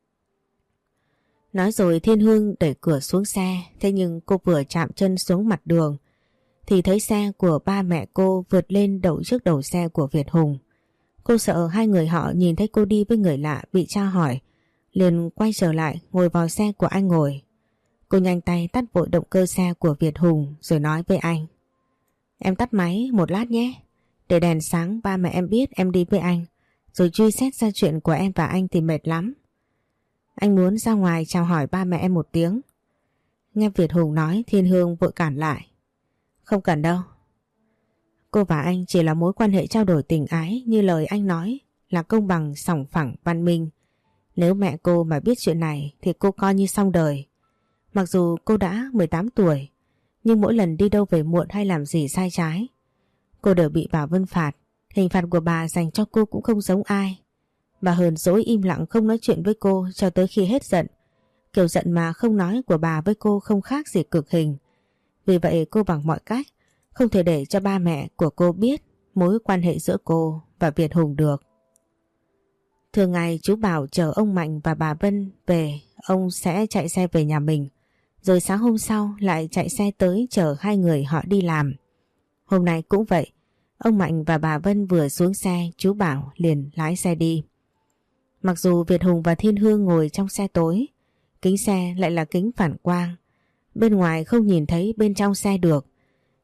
Nói rồi Thiên Hương đẩy cửa xuống xe. Thế nhưng cô vừa chạm chân xuống mặt đường thì thấy xe của ba mẹ cô vượt lên đậu trước đầu xe của Việt Hùng. Cô sợ hai người họ nhìn thấy cô đi với người lạ bị tra hỏi, liền quay trở lại ngồi vào xe của anh ngồi. Cô nhanh tay tắt vội động cơ xe của Việt Hùng rồi nói với anh. Em tắt máy một lát nhé, để đèn sáng ba mẹ em biết em đi với anh, rồi truy xét ra chuyện của em và anh thì mệt lắm. Anh muốn ra ngoài chào hỏi ba mẹ em một tiếng. Nghe Việt Hùng nói, Thiên Hương vội cản lại. Không cần đâu. Cô và anh chỉ là mối quan hệ trao đổi tình ái, như lời anh nói là công bằng, sòng phẳng, văn minh. Nếu mẹ cô mà biết chuyện này thì cô coi như xong đời. Mặc dù cô đã mười tám tuổi, nhưng mỗi lần đi đâu về muộn hay làm gì sai trái, cô đều bị bà Vân phạt. Hình phạt của bà dành cho cô cũng không giống ai. Bà hờn dỗi im lặng không nói chuyện với cô cho tới khi hết giận. Kiểu giận mà không nói của bà với cô không khác gì cực hình. Vì vậy cô bằng mọi cách không thể để cho ba mẹ của cô biết mối quan hệ giữa cô và Việt Hùng được. Thường ngày chú Bảo chờ ông Mạnh và bà Vân về, ông sẽ chạy xe về nhà mình, rồi sáng hôm sau lại chạy xe tới chở hai người họ đi làm. Hôm nay cũng vậy, ông Mạnh và bà Vân vừa xuống xe, chú Bảo liền lái xe đi. Mặc dù Việt Hùng và Thiên Hương ngồi trong xe tối, kính xe lại là kính phản quang, bên ngoài không nhìn thấy bên trong xe được,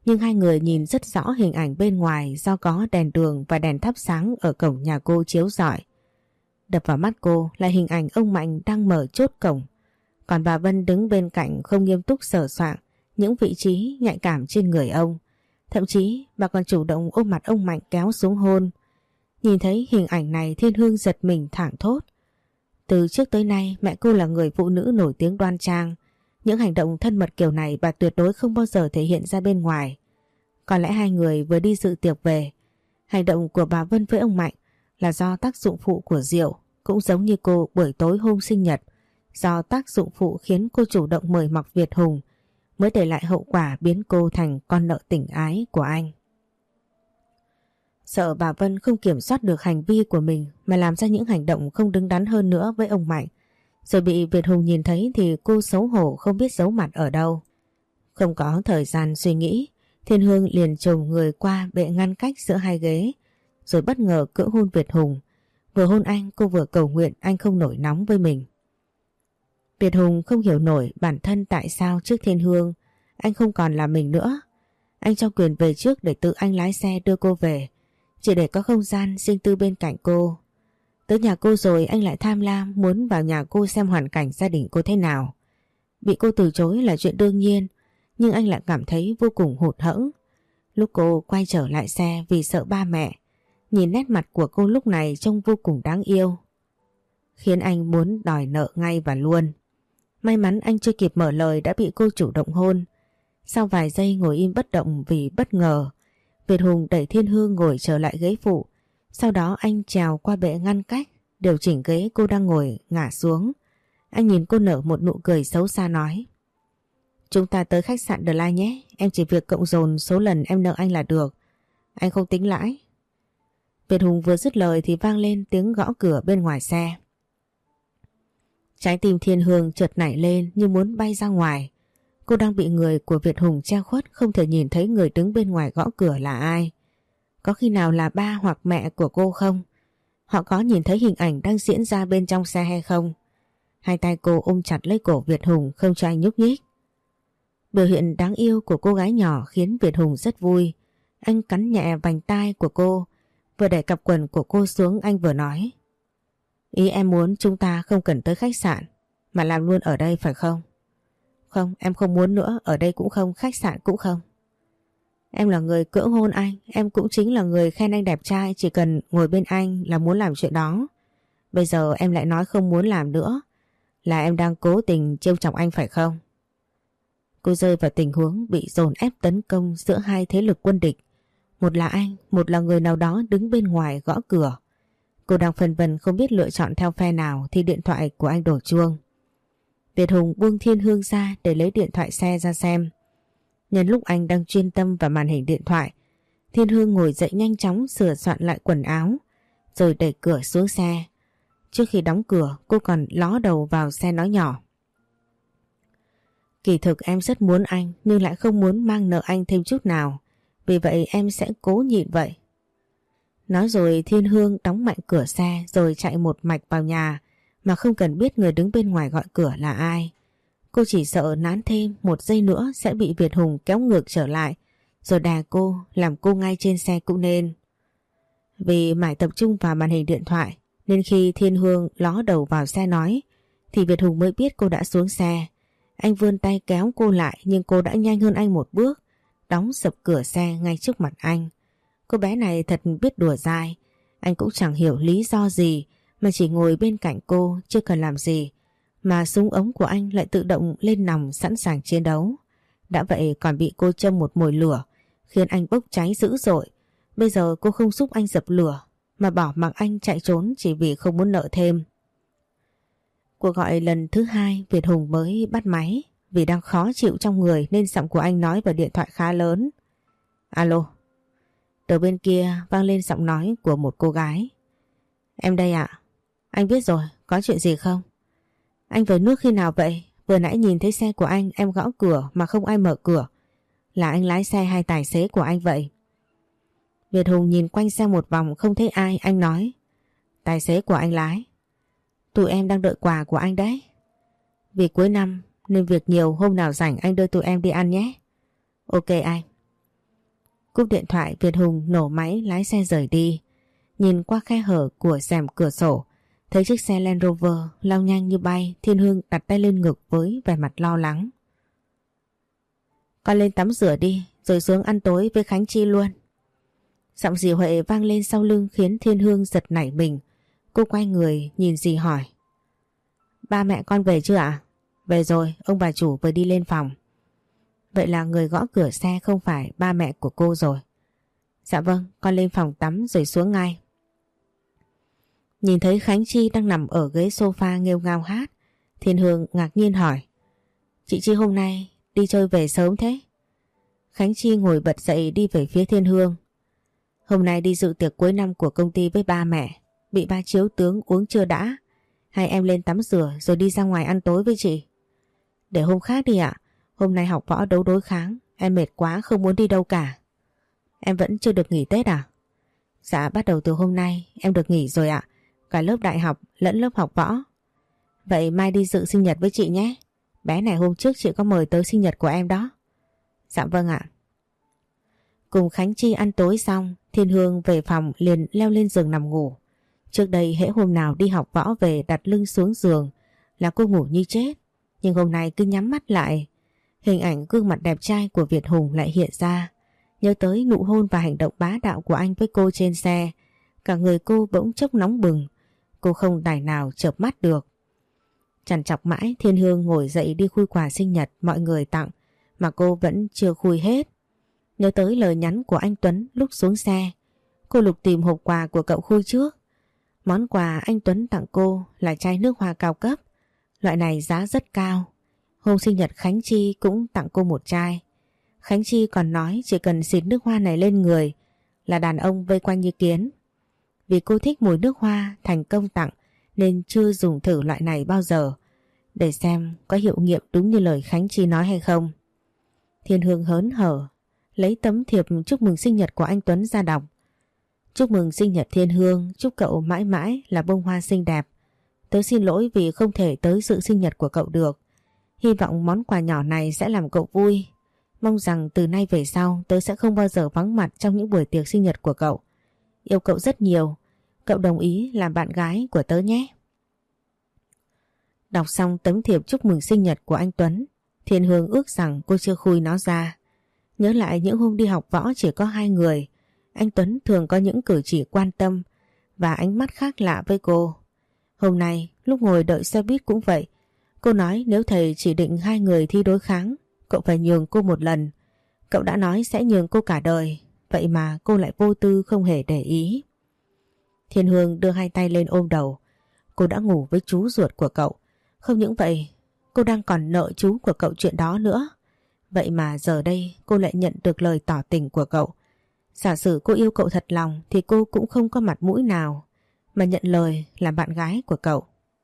Nhưng hai người nhìn rất rõ hình ảnh bên ngoài do có đèn đường và đèn thắp sáng ở cổng nhà cô chiếu rọi. Đập vào mắt cô là hình ảnh ông Mạnh đang mở chốt cổng. Còn bà Vân đứng bên cạnh không nghiêm túc sờ soạng những vị trí nhạy cảm trên người ông. Thậm chí bà còn chủ động ôm mặt ông Mạnh kéo xuống hôn. Nhìn thấy hình ảnh này Thiên Hương giật mình thảng thốt. Từ trước tới nay mẹ cô là người phụ nữ nổi tiếng đoan trang. Những hành động thân mật kiểu này bà tuyệt đối không bao giờ thể hiện ra bên ngoài. Có lẽ hai người vừa đi dự tiệc về. Hành động của bà Vân với ông Mạnh là do tác dụng phụ của rượu, cũng giống như cô buổi tối hôm sinh nhật. Do tác dụng phụ khiến cô chủ động mời Mạc Việt Hùng mới để lại hậu quả biến cô thành con nợ tình ái của anh. Sợ bà Vân không kiểm soát được hành vi của mình mà làm ra những hành động không đứng đắn hơn nữa với ông Mạnh. Rồi bị Việt Hùng nhìn thấy thì cô xấu hổ không biết giấu mặt ở đâu. Không có thời gian suy nghĩ, Thiên Hương liền chồm người qua bệ ngăn cách giữa hai ghế, rồi bất ngờ cưỡng hôn Việt Hùng. Vừa hôn anh cô vừa cầu nguyện anh không nổi nóng với mình. Việt Hùng không hiểu nổi bản thân tại sao trước Thiên Hương anh không còn là mình nữa. Anh cho quyền về trước để tự anh lái xe đưa cô về, chỉ để có không gian riêng tư bên cạnh cô. Tới nhà cô rồi anh lại tham lam muốn vào nhà cô xem hoàn cảnh gia đình cô thế nào. Bị cô từ chối là chuyện đương nhiên, nhưng anh lại cảm thấy vô cùng hụt hẫng. Lúc cô quay trở lại xe vì sợ ba mẹ, nhìn nét mặt của cô lúc này trông vô cùng đáng yêu, khiến anh muốn đòi nợ ngay và luôn. May mắn anh chưa kịp mở lời đã bị cô chủ động hôn. Sau vài giây ngồi im bất động vì bất ngờ, Việt Hùng đẩy Thiên Hương ngồi trở lại ghế phụ. Sau đó anh trèo qua bệ ngăn cách, điều chỉnh ghế cô đang ngồi ngả xuống. Anh nhìn cô nở một nụ cười xấu xa nói: Chúng ta tới khách sạn The Line nhé, em chỉ việc cộng dồn số lần em nợ anh là được. Anh không tính lãi. Việt Hùng vừa dứt lời thì vang lên tiếng gõ cửa bên ngoài xe. Trái tim Thiên Hương chợt nảy lên như muốn bay ra ngoài. Cô đang bị người của Việt Hùng che khuất, không thể nhìn thấy người đứng bên ngoài gõ cửa là ai. Có khi nào là ba hoặc mẹ của cô không? Họ có nhìn thấy hình ảnh đang diễn ra bên trong xe hay không? Hai tay cô ôm chặt lấy cổ Việt Hùng không cho anh nhúc nhích. Biểu hiện đáng yêu của cô gái nhỏ khiến Việt Hùng rất vui. Anh cắn nhẹ vành tai của cô, vừa đẩy cặp quần của cô xuống anh vừa nói: Ý em muốn chúng ta không cần tới khách sạn mà làm luôn ở đây phải không? Không, em không muốn nữa, ở đây cũng không, khách sạn cũng không. Em là người cưỡng hôn anh, em cũng chính là người khen anh đẹp trai, chỉ cần ngồi bên anh là muốn làm chuyện đó. Bây giờ em lại nói không muốn làm nữa, là em đang cố tình trêu chọc anh phải không? Cô rơi vào tình huống bị dồn ép tấn công giữa hai thế lực quân địch. Một là anh, một là người nào đó đứng bên ngoài gõ cửa. Cô đang phân vân không biết lựa chọn theo phe nào thì điện thoại của anh đổ chuông. Việt Hùng buông Thiên Hương ra để lấy điện thoại xe ra xem. Nhân lúc anh đang chuyên tâm vào màn hình điện thoại, Thiên Hương ngồi dậy nhanh chóng sửa soạn lại quần áo, rồi đẩy cửa xuống xe. Trước khi đóng cửa, cô còn ló đầu vào xe nói nhỏ: Kỳ thực em rất muốn anh, nhưng lại không muốn mang nợ anh thêm chút nào. Vì vậy em sẽ cố nhịn vậy. Nói rồi Thiên Hương đóng mạnh cửa xe rồi chạy một mạch vào nhà mà không cần biết người đứng bên ngoài gọi cửa là ai. Cô chỉ sợ nán thêm một giây nữa sẽ bị Việt Hùng kéo ngược trở lại rồi đè cô, làm cô ngay trên xe cũng nên. Vì mải tập trung vào màn hình điện thoại nên khi Thiên Hương ló đầu vào xe nói thì Việt Hùng mới biết cô đã xuống xe. Anh vươn tay kéo cô lại nhưng cô đã nhanh hơn anh một bước, đóng sập cửa xe ngay trước mặt anh. Cô bé này thật biết đùa dai. Anh cũng chẳng hiểu lý do gì mà chỉ ngồi bên cạnh cô chưa cần làm gì mà súng ống của anh lại tự động lên nòng sẵn sàng chiến đấu. Đã vậy còn bị cô châm một mồi lửa khiến anh bốc cháy dữ dội. Bây giờ cô không giúp anh dập lửa mà bỏ mặc anh chạy trốn chỉ vì không muốn nợ thêm. Cuộc gọi lần thứ hai Việt Hùng mới bắt máy. Vì đang khó chịu trong người nên giọng của anh nói vào điện thoại khá lớn. Alo. Đầu bên kia vang lên giọng nói của một cô gái. Em đây ạ. Anh biết rồi, có chuyện gì không? Anh về nước khi nào vậy? Vừa nãy nhìn thấy xe của anh em gõ cửa mà không ai mở cửa. Là anh lái xe hay tài xế của anh vậy? Việt Hùng nhìn quanh xe một vòng không thấy ai, anh nói: Tài xế của anh lái. Tụi em đang đợi quà của anh đấy. Vì cuối năm nên việc nhiều, hôm nào rảnh anh đưa tụi em đi ăn nhé. Ok anh. Cúp điện thoại, Việt Hùng nổ máy lái xe rời đi. Nhìn qua khe hở của rèm cửa sổ, thấy chiếc xe Land Rover lao nhanh như bay. Thiên Hương đặt tay lên ngực với vẻ mặt lo lắng. Con lên tắm rửa đi, rồi xuống ăn tối với Khánh Chi luôn. Giọng dì Huệ vang lên sau lưng khiến Thiên Hương giật nảy mình. Cô quay người nhìn dì hỏi. Ba mẹ con về chưa ạ? Về rồi, ông bà chủ vừa đi lên phòng. Vậy là người gõ cửa xe không phải ba mẹ của cô rồi. Dạ vâng, con lên phòng tắm rồi xuống ngay. Nhìn thấy Khánh Chi đang nằm ở ghế sofa nghêu ngao hát, Thiên Hương ngạc nhiên hỏi. Chị Chi hôm nay đi chơi về sớm thế? Khánh Chi ngồi bật dậy đi về phía Thiên Hương. Hôm nay đi dự tiệc cuối năm của công ty với ba mẹ. Bị ba chiếu tướng uống chưa đã. Hay em lên tắm rửa rồi đi ra ngoài ăn tối với chị? Để hôm khác đi ạ. Hôm nay học võ đấu đối kháng. Em mệt quá không muốn đi đâu cả. Em vẫn chưa được nghỉ Tết à? Dạ bắt đầu từ hôm nay em được nghỉ rồi ạ. Cả lớp đại học lẫn lớp học võ. Vậy mai đi dự sinh nhật với chị nhé. Bé này hôm trước chị có mời tới sinh nhật của em đó. Dạ vâng ạ. Cùng Khánh Chi ăn tối xong, Thiên Hương về phòng liền leo lên giường nằm ngủ. Trước đây hễ hôm nào đi học võ về đặt lưng xuống giường là cô ngủ như chết. Nhưng hôm nay cứ nhắm mắt lại, hình ảnh gương mặt đẹp trai của Việt Hùng lại hiện ra. Nhớ tới nụ hôn và hành động bá đạo của anh với cô trên xe, cả người cô bỗng chốc nóng bừng. Cô không tài nào chợp mắt được. Trằn trọc mãi, Thiên Hương ngồi dậy đi khui quà sinh nhật mọi người tặng mà cô vẫn chưa khui hết. Nhớ tới lời nhắn của anh Tuấn lúc xuống xe, cô lục tìm hộp quà của cậu khui trước. Món quà anh Tuấn tặng cô là chai nước hoa cao cấp. Loại này giá rất cao. Hôm sinh nhật Khánh Chi cũng tặng cô một chai. Khánh Chi còn nói chỉ cần xịt nước hoa này lên người là đàn ông vây quanh như kiến. Vì cô thích mùi nước hoa thành công tặng nên chưa dùng thử loại này bao giờ, để xem có hiệu nghiệm đúng như lời Khánh Chi nói hay không. Thiên Hương hớn hở lấy tấm thiệp chúc mừng sinh nhật của anh Tuấn ra đọc. Chúc mừng sinh nhật Thiên Hương, chúc cậu mãi mãi là bông hoa xinh đẹp. Tớ xin lỗi vì không thể tới dự sinh nhật của cậu được. Hy vọng món quà nhỏ này sẽ làm cậu vui. Mong rằng từ nay về sau tớ sẽ không bao giờ vắng mặt trong những buổi tiệc sinh nhật của cậu. Yêu cậu rất nhiều. Cậu đồng ý làm bạn gái của tớ nhé. Đọc xong tấm thiệp chúc mừng sinh nhật của anh Tuấn, Thiên Hương ước rằng cô chưa khui nó ra. Nhớ lại những hôm đi học võ chỉ có hai người, anh Tuấn thường có những cử chỉ quan tâm và ánh mắt khác lạ với cô. Hôm nay lúc ngồi đợi xe buýt cũng vậy. Cô nói nếu thầy chỉ định hai người thi đối kháng, cậu phải nhường cô một lần. Cậu đã nói sẽ nhường cô cả đời, vậy mà cô lại vô tư không hề để ý. Thiên Hương đưa hai tay lên ôm đầu. Cô đã ngủ với chú ruột của cậu. Không những vậy, cô đang còn nợ chú của cậu chuyện đó nữa. Vậy mà giờ đây cô lại nhận được lời tỏ tình của cậu. Giả sử cô yêu cậu thật lòng thì cô cũng không có mặt mũi nào mà nhận lời làm bạn gái của cậu.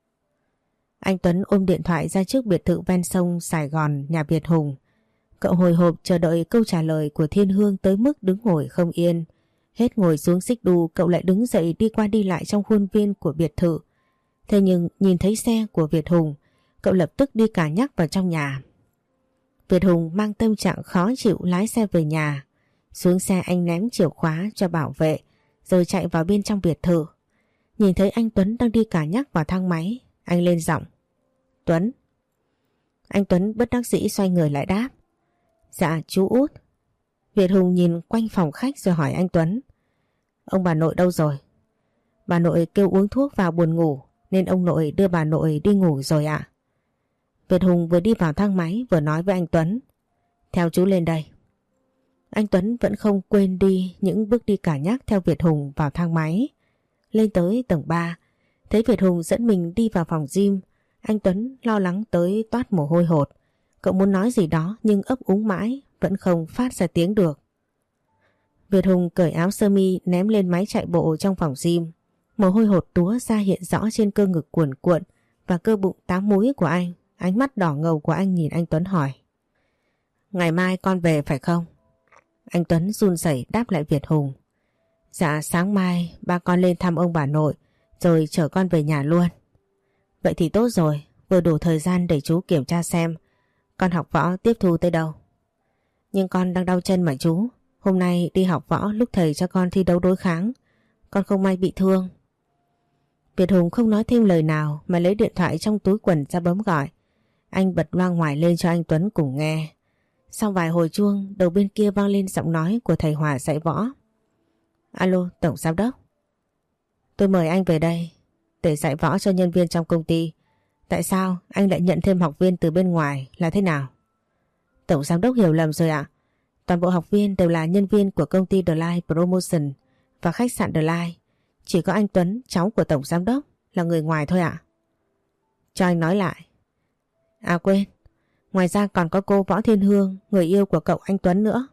Anh Tuấn ôm điện thoại ra trước biệt thự ven sông Sài Gòn nhà Việt Hùng. Cậu hồi hộp chờ đợi câu trả lời của Thiên Hương tới mức đứng ngồi không yên. Hết ngồi xuống xích đu, cậu lại đứng dậy đi qua đi lại trong khuôn viên của biệt thự. Thế nhưng nhìn thấy xe của Việt Hùng, cậu lập tức đi cả nhắc vào trong nhà. Việt Hùng mang tâm trạng khó chịu lái xe về nhà. Xuống xe anh ném chìa khóa cho bảo vệ rồi chạy vào bên trong biệt thự. Nhìn thấy anh Tuấn đang đi cả nhắc vào thang máy, anh lên giọng. Tuấn. Anh Tuấn bất đắc dĩ xoay người lại đáp. Dạ chú Út. Việt Hùng nhìn quanh phòng khách rồi hỏi anh Tuấn. Ông bà nội đâu rồi? Bà nội kêu uống thuốc vào buồn ngủ nên ông nội đưa bà nội đi ngủ rồi ạ. Việt Hùng vừa đi vào thang máy vừa nói với anh Tuấn. Theo chú lên đây. Anh Tuấn vẫn không quên đi những bước đi cả nhắc theo Việt Hùng vào thang máy. Lên tới tầng ba, thấy Việt Hùng dẫn mình đi vào phòng gym, anh Tuấn lo lắng tới toát mồ hôi hột. Cậu muốn nói gì đó nhưng ấp úng mãi, vẫn không phát ra tiếng được. Việt Hùng cởi áo sơ mi ném lên máy chạy bộ trong phòng gym. Mồ hôi hột túa ra hiện rõ trên cơ ngực cuồn cuộn và cơ bụng tám múi của anh. Ánh mắt đỏ ngầu của anh nhìn anh Tuấn hỏi. Ngày mai con về phải không? Anh Tuấn run rẩy đáp lại Việt Hùng. Dạ sáng mai ba con lên thăm ông bà nội rồi chở con về nhà luôn. Vậy thì tốt rồi, vừa đủ thời gian để chú kiểm tra xem con học võ tiếp thu tới đâu. Nhưng con đang đau chân mà chú, Hôm nay đi học võ lúc thầy cho con thi đấu đối kháng, con không may bị thương. Việt Hùng không nói thêm lời nào mà lấy điện thoại trong túi quần ra bấm gọi. Anh bật loa ngoài lên cho anh Tuấn cùng nghe. Sau vài hồi chuông, đầu bên kia vang lên giọng nói của thầy Hòa dạy võ. Alo, Tổng Giám đốc. Tôi mời anh về đây để dạy võ cho nhân viên trong công ty. Tại sao anh lại nhận thêm học viên từ bên ngoài là thế nào? Tổng Giám đốc hiểu lầm rồi ạ. Toàn bộ học viên đều là nhân viên của công ty The Light Promotion và khách sạn The Light. Chỉ có anh Tuấn, cháu của Tổng Giám đốc, là người ngoài thôi ạ. Cho anh nói lại. À quên, ngoài ra còn có cô Võ Thiên Hương, người yêu của cậu anh Tuấn nữa.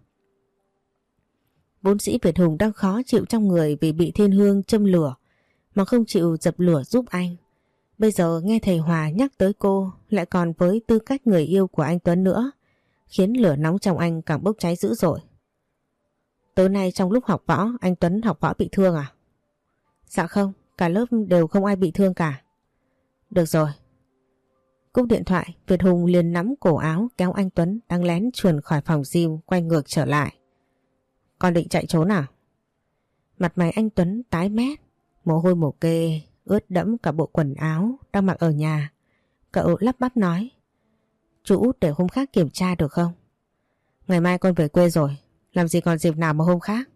Vốn dĩ Việt Hùng đang khó chịu trong người vì bị Thiên Hương châm lửa mà không chịu dập lửa giúp anh. Bây giờ nghe thầy Hòa nhắc tới cô lại còn với tư cách người yêu của anh Tuấn nữa, khiến lửa nóng trong anh càng bốc cháy dữ dội. Tối nay trong lúc học võ anh Tuấn học võ bị thương à? Dạ không, cả lớp đều không ai bị thương cả. Được rồi. Cúp điện thoại, Việt Hùng liền nắm cổ áo kéo anh Tuấn đang lén chuồn khỏi phòng gym quay ngược trở lại. Con định chạy trốn à? Mặt mày anh Tuấn tái mét, mồ hôi mồ kê, ướt đẫm cả bộ quần áo đang mặc ở nhà. Cậu lắp bắp nói. Chú út để hôm khác kiểm tra được không? Ngày mai con về quê rồi, làm gì còn dịp nào mà hôm khác.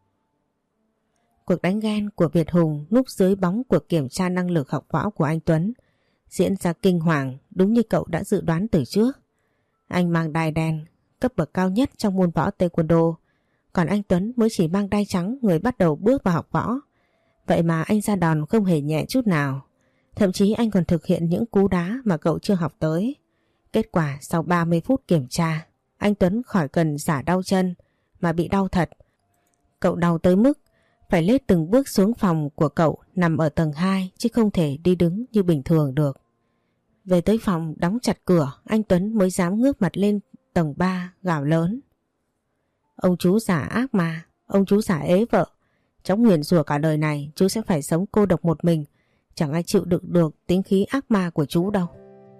Cuộc đánh ghen của Việt Hùng núp dưới bóng cuộc kiểm tra năng lực học võ của anh Tuấn diễn ra kinh hoàng, đúng như cậu đã dự đoán từ trước. Anh mang đai đen, cấp bậc cao nhất trong môn võ Taekwondo, còn anh Tuấn mới chỉ mang đai trắng, người bắt đầu bước vào học võ. Vậy mà anh ra đòn không hề nhẹ chút nào. Thậm chí anh còn thực hiện những cú đá mà cậu chưa học tới. Kết quả sau ba mươi phút kiểm tra, anh Tuấn khỏi cần giả đau chân mà bị đau thật. Cậu đau tới mức phải lết từng bước xuống phòng của cậu nằm ở tầng hai chứ không thể đi đứng như bình thường được. Về tới phòng đóng chặt cửa, anh Tuấn mới dám ngước mặt lên tầng ba gào lớn. Ông chú giả ác mà, ông chú giả ế vợ. Cháu nguyền rủa cả đời này chú sẽ phải sống cô độc một mình. Chẳng ai chịu đựng được tính khí ác ma của chú đâu.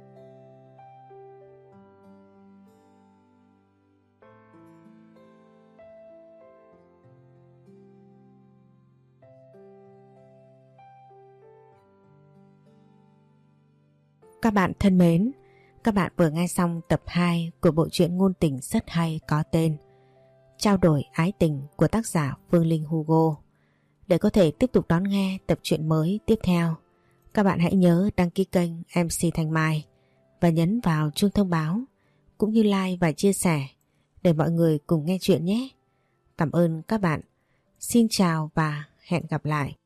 Các bạn thân mến, các bạn vừa nghe xong tập hai của bộ truyện ngôn tình rất hay có tên Trao đổi ái tình của tác giả Phương Linh Hugo. Để có thể tiếp tục đón nghe tập truyện mới tiếp theo, các bạn hãy nhớ đăng ký kênh em xê Thanh Mai và nhấn vào chuông thông báo cũng như like và chia sẻ để mọi người cùng nghe chuyện nhé. Cảm ơn các bạn. Xin chào và hẹn gặp lại.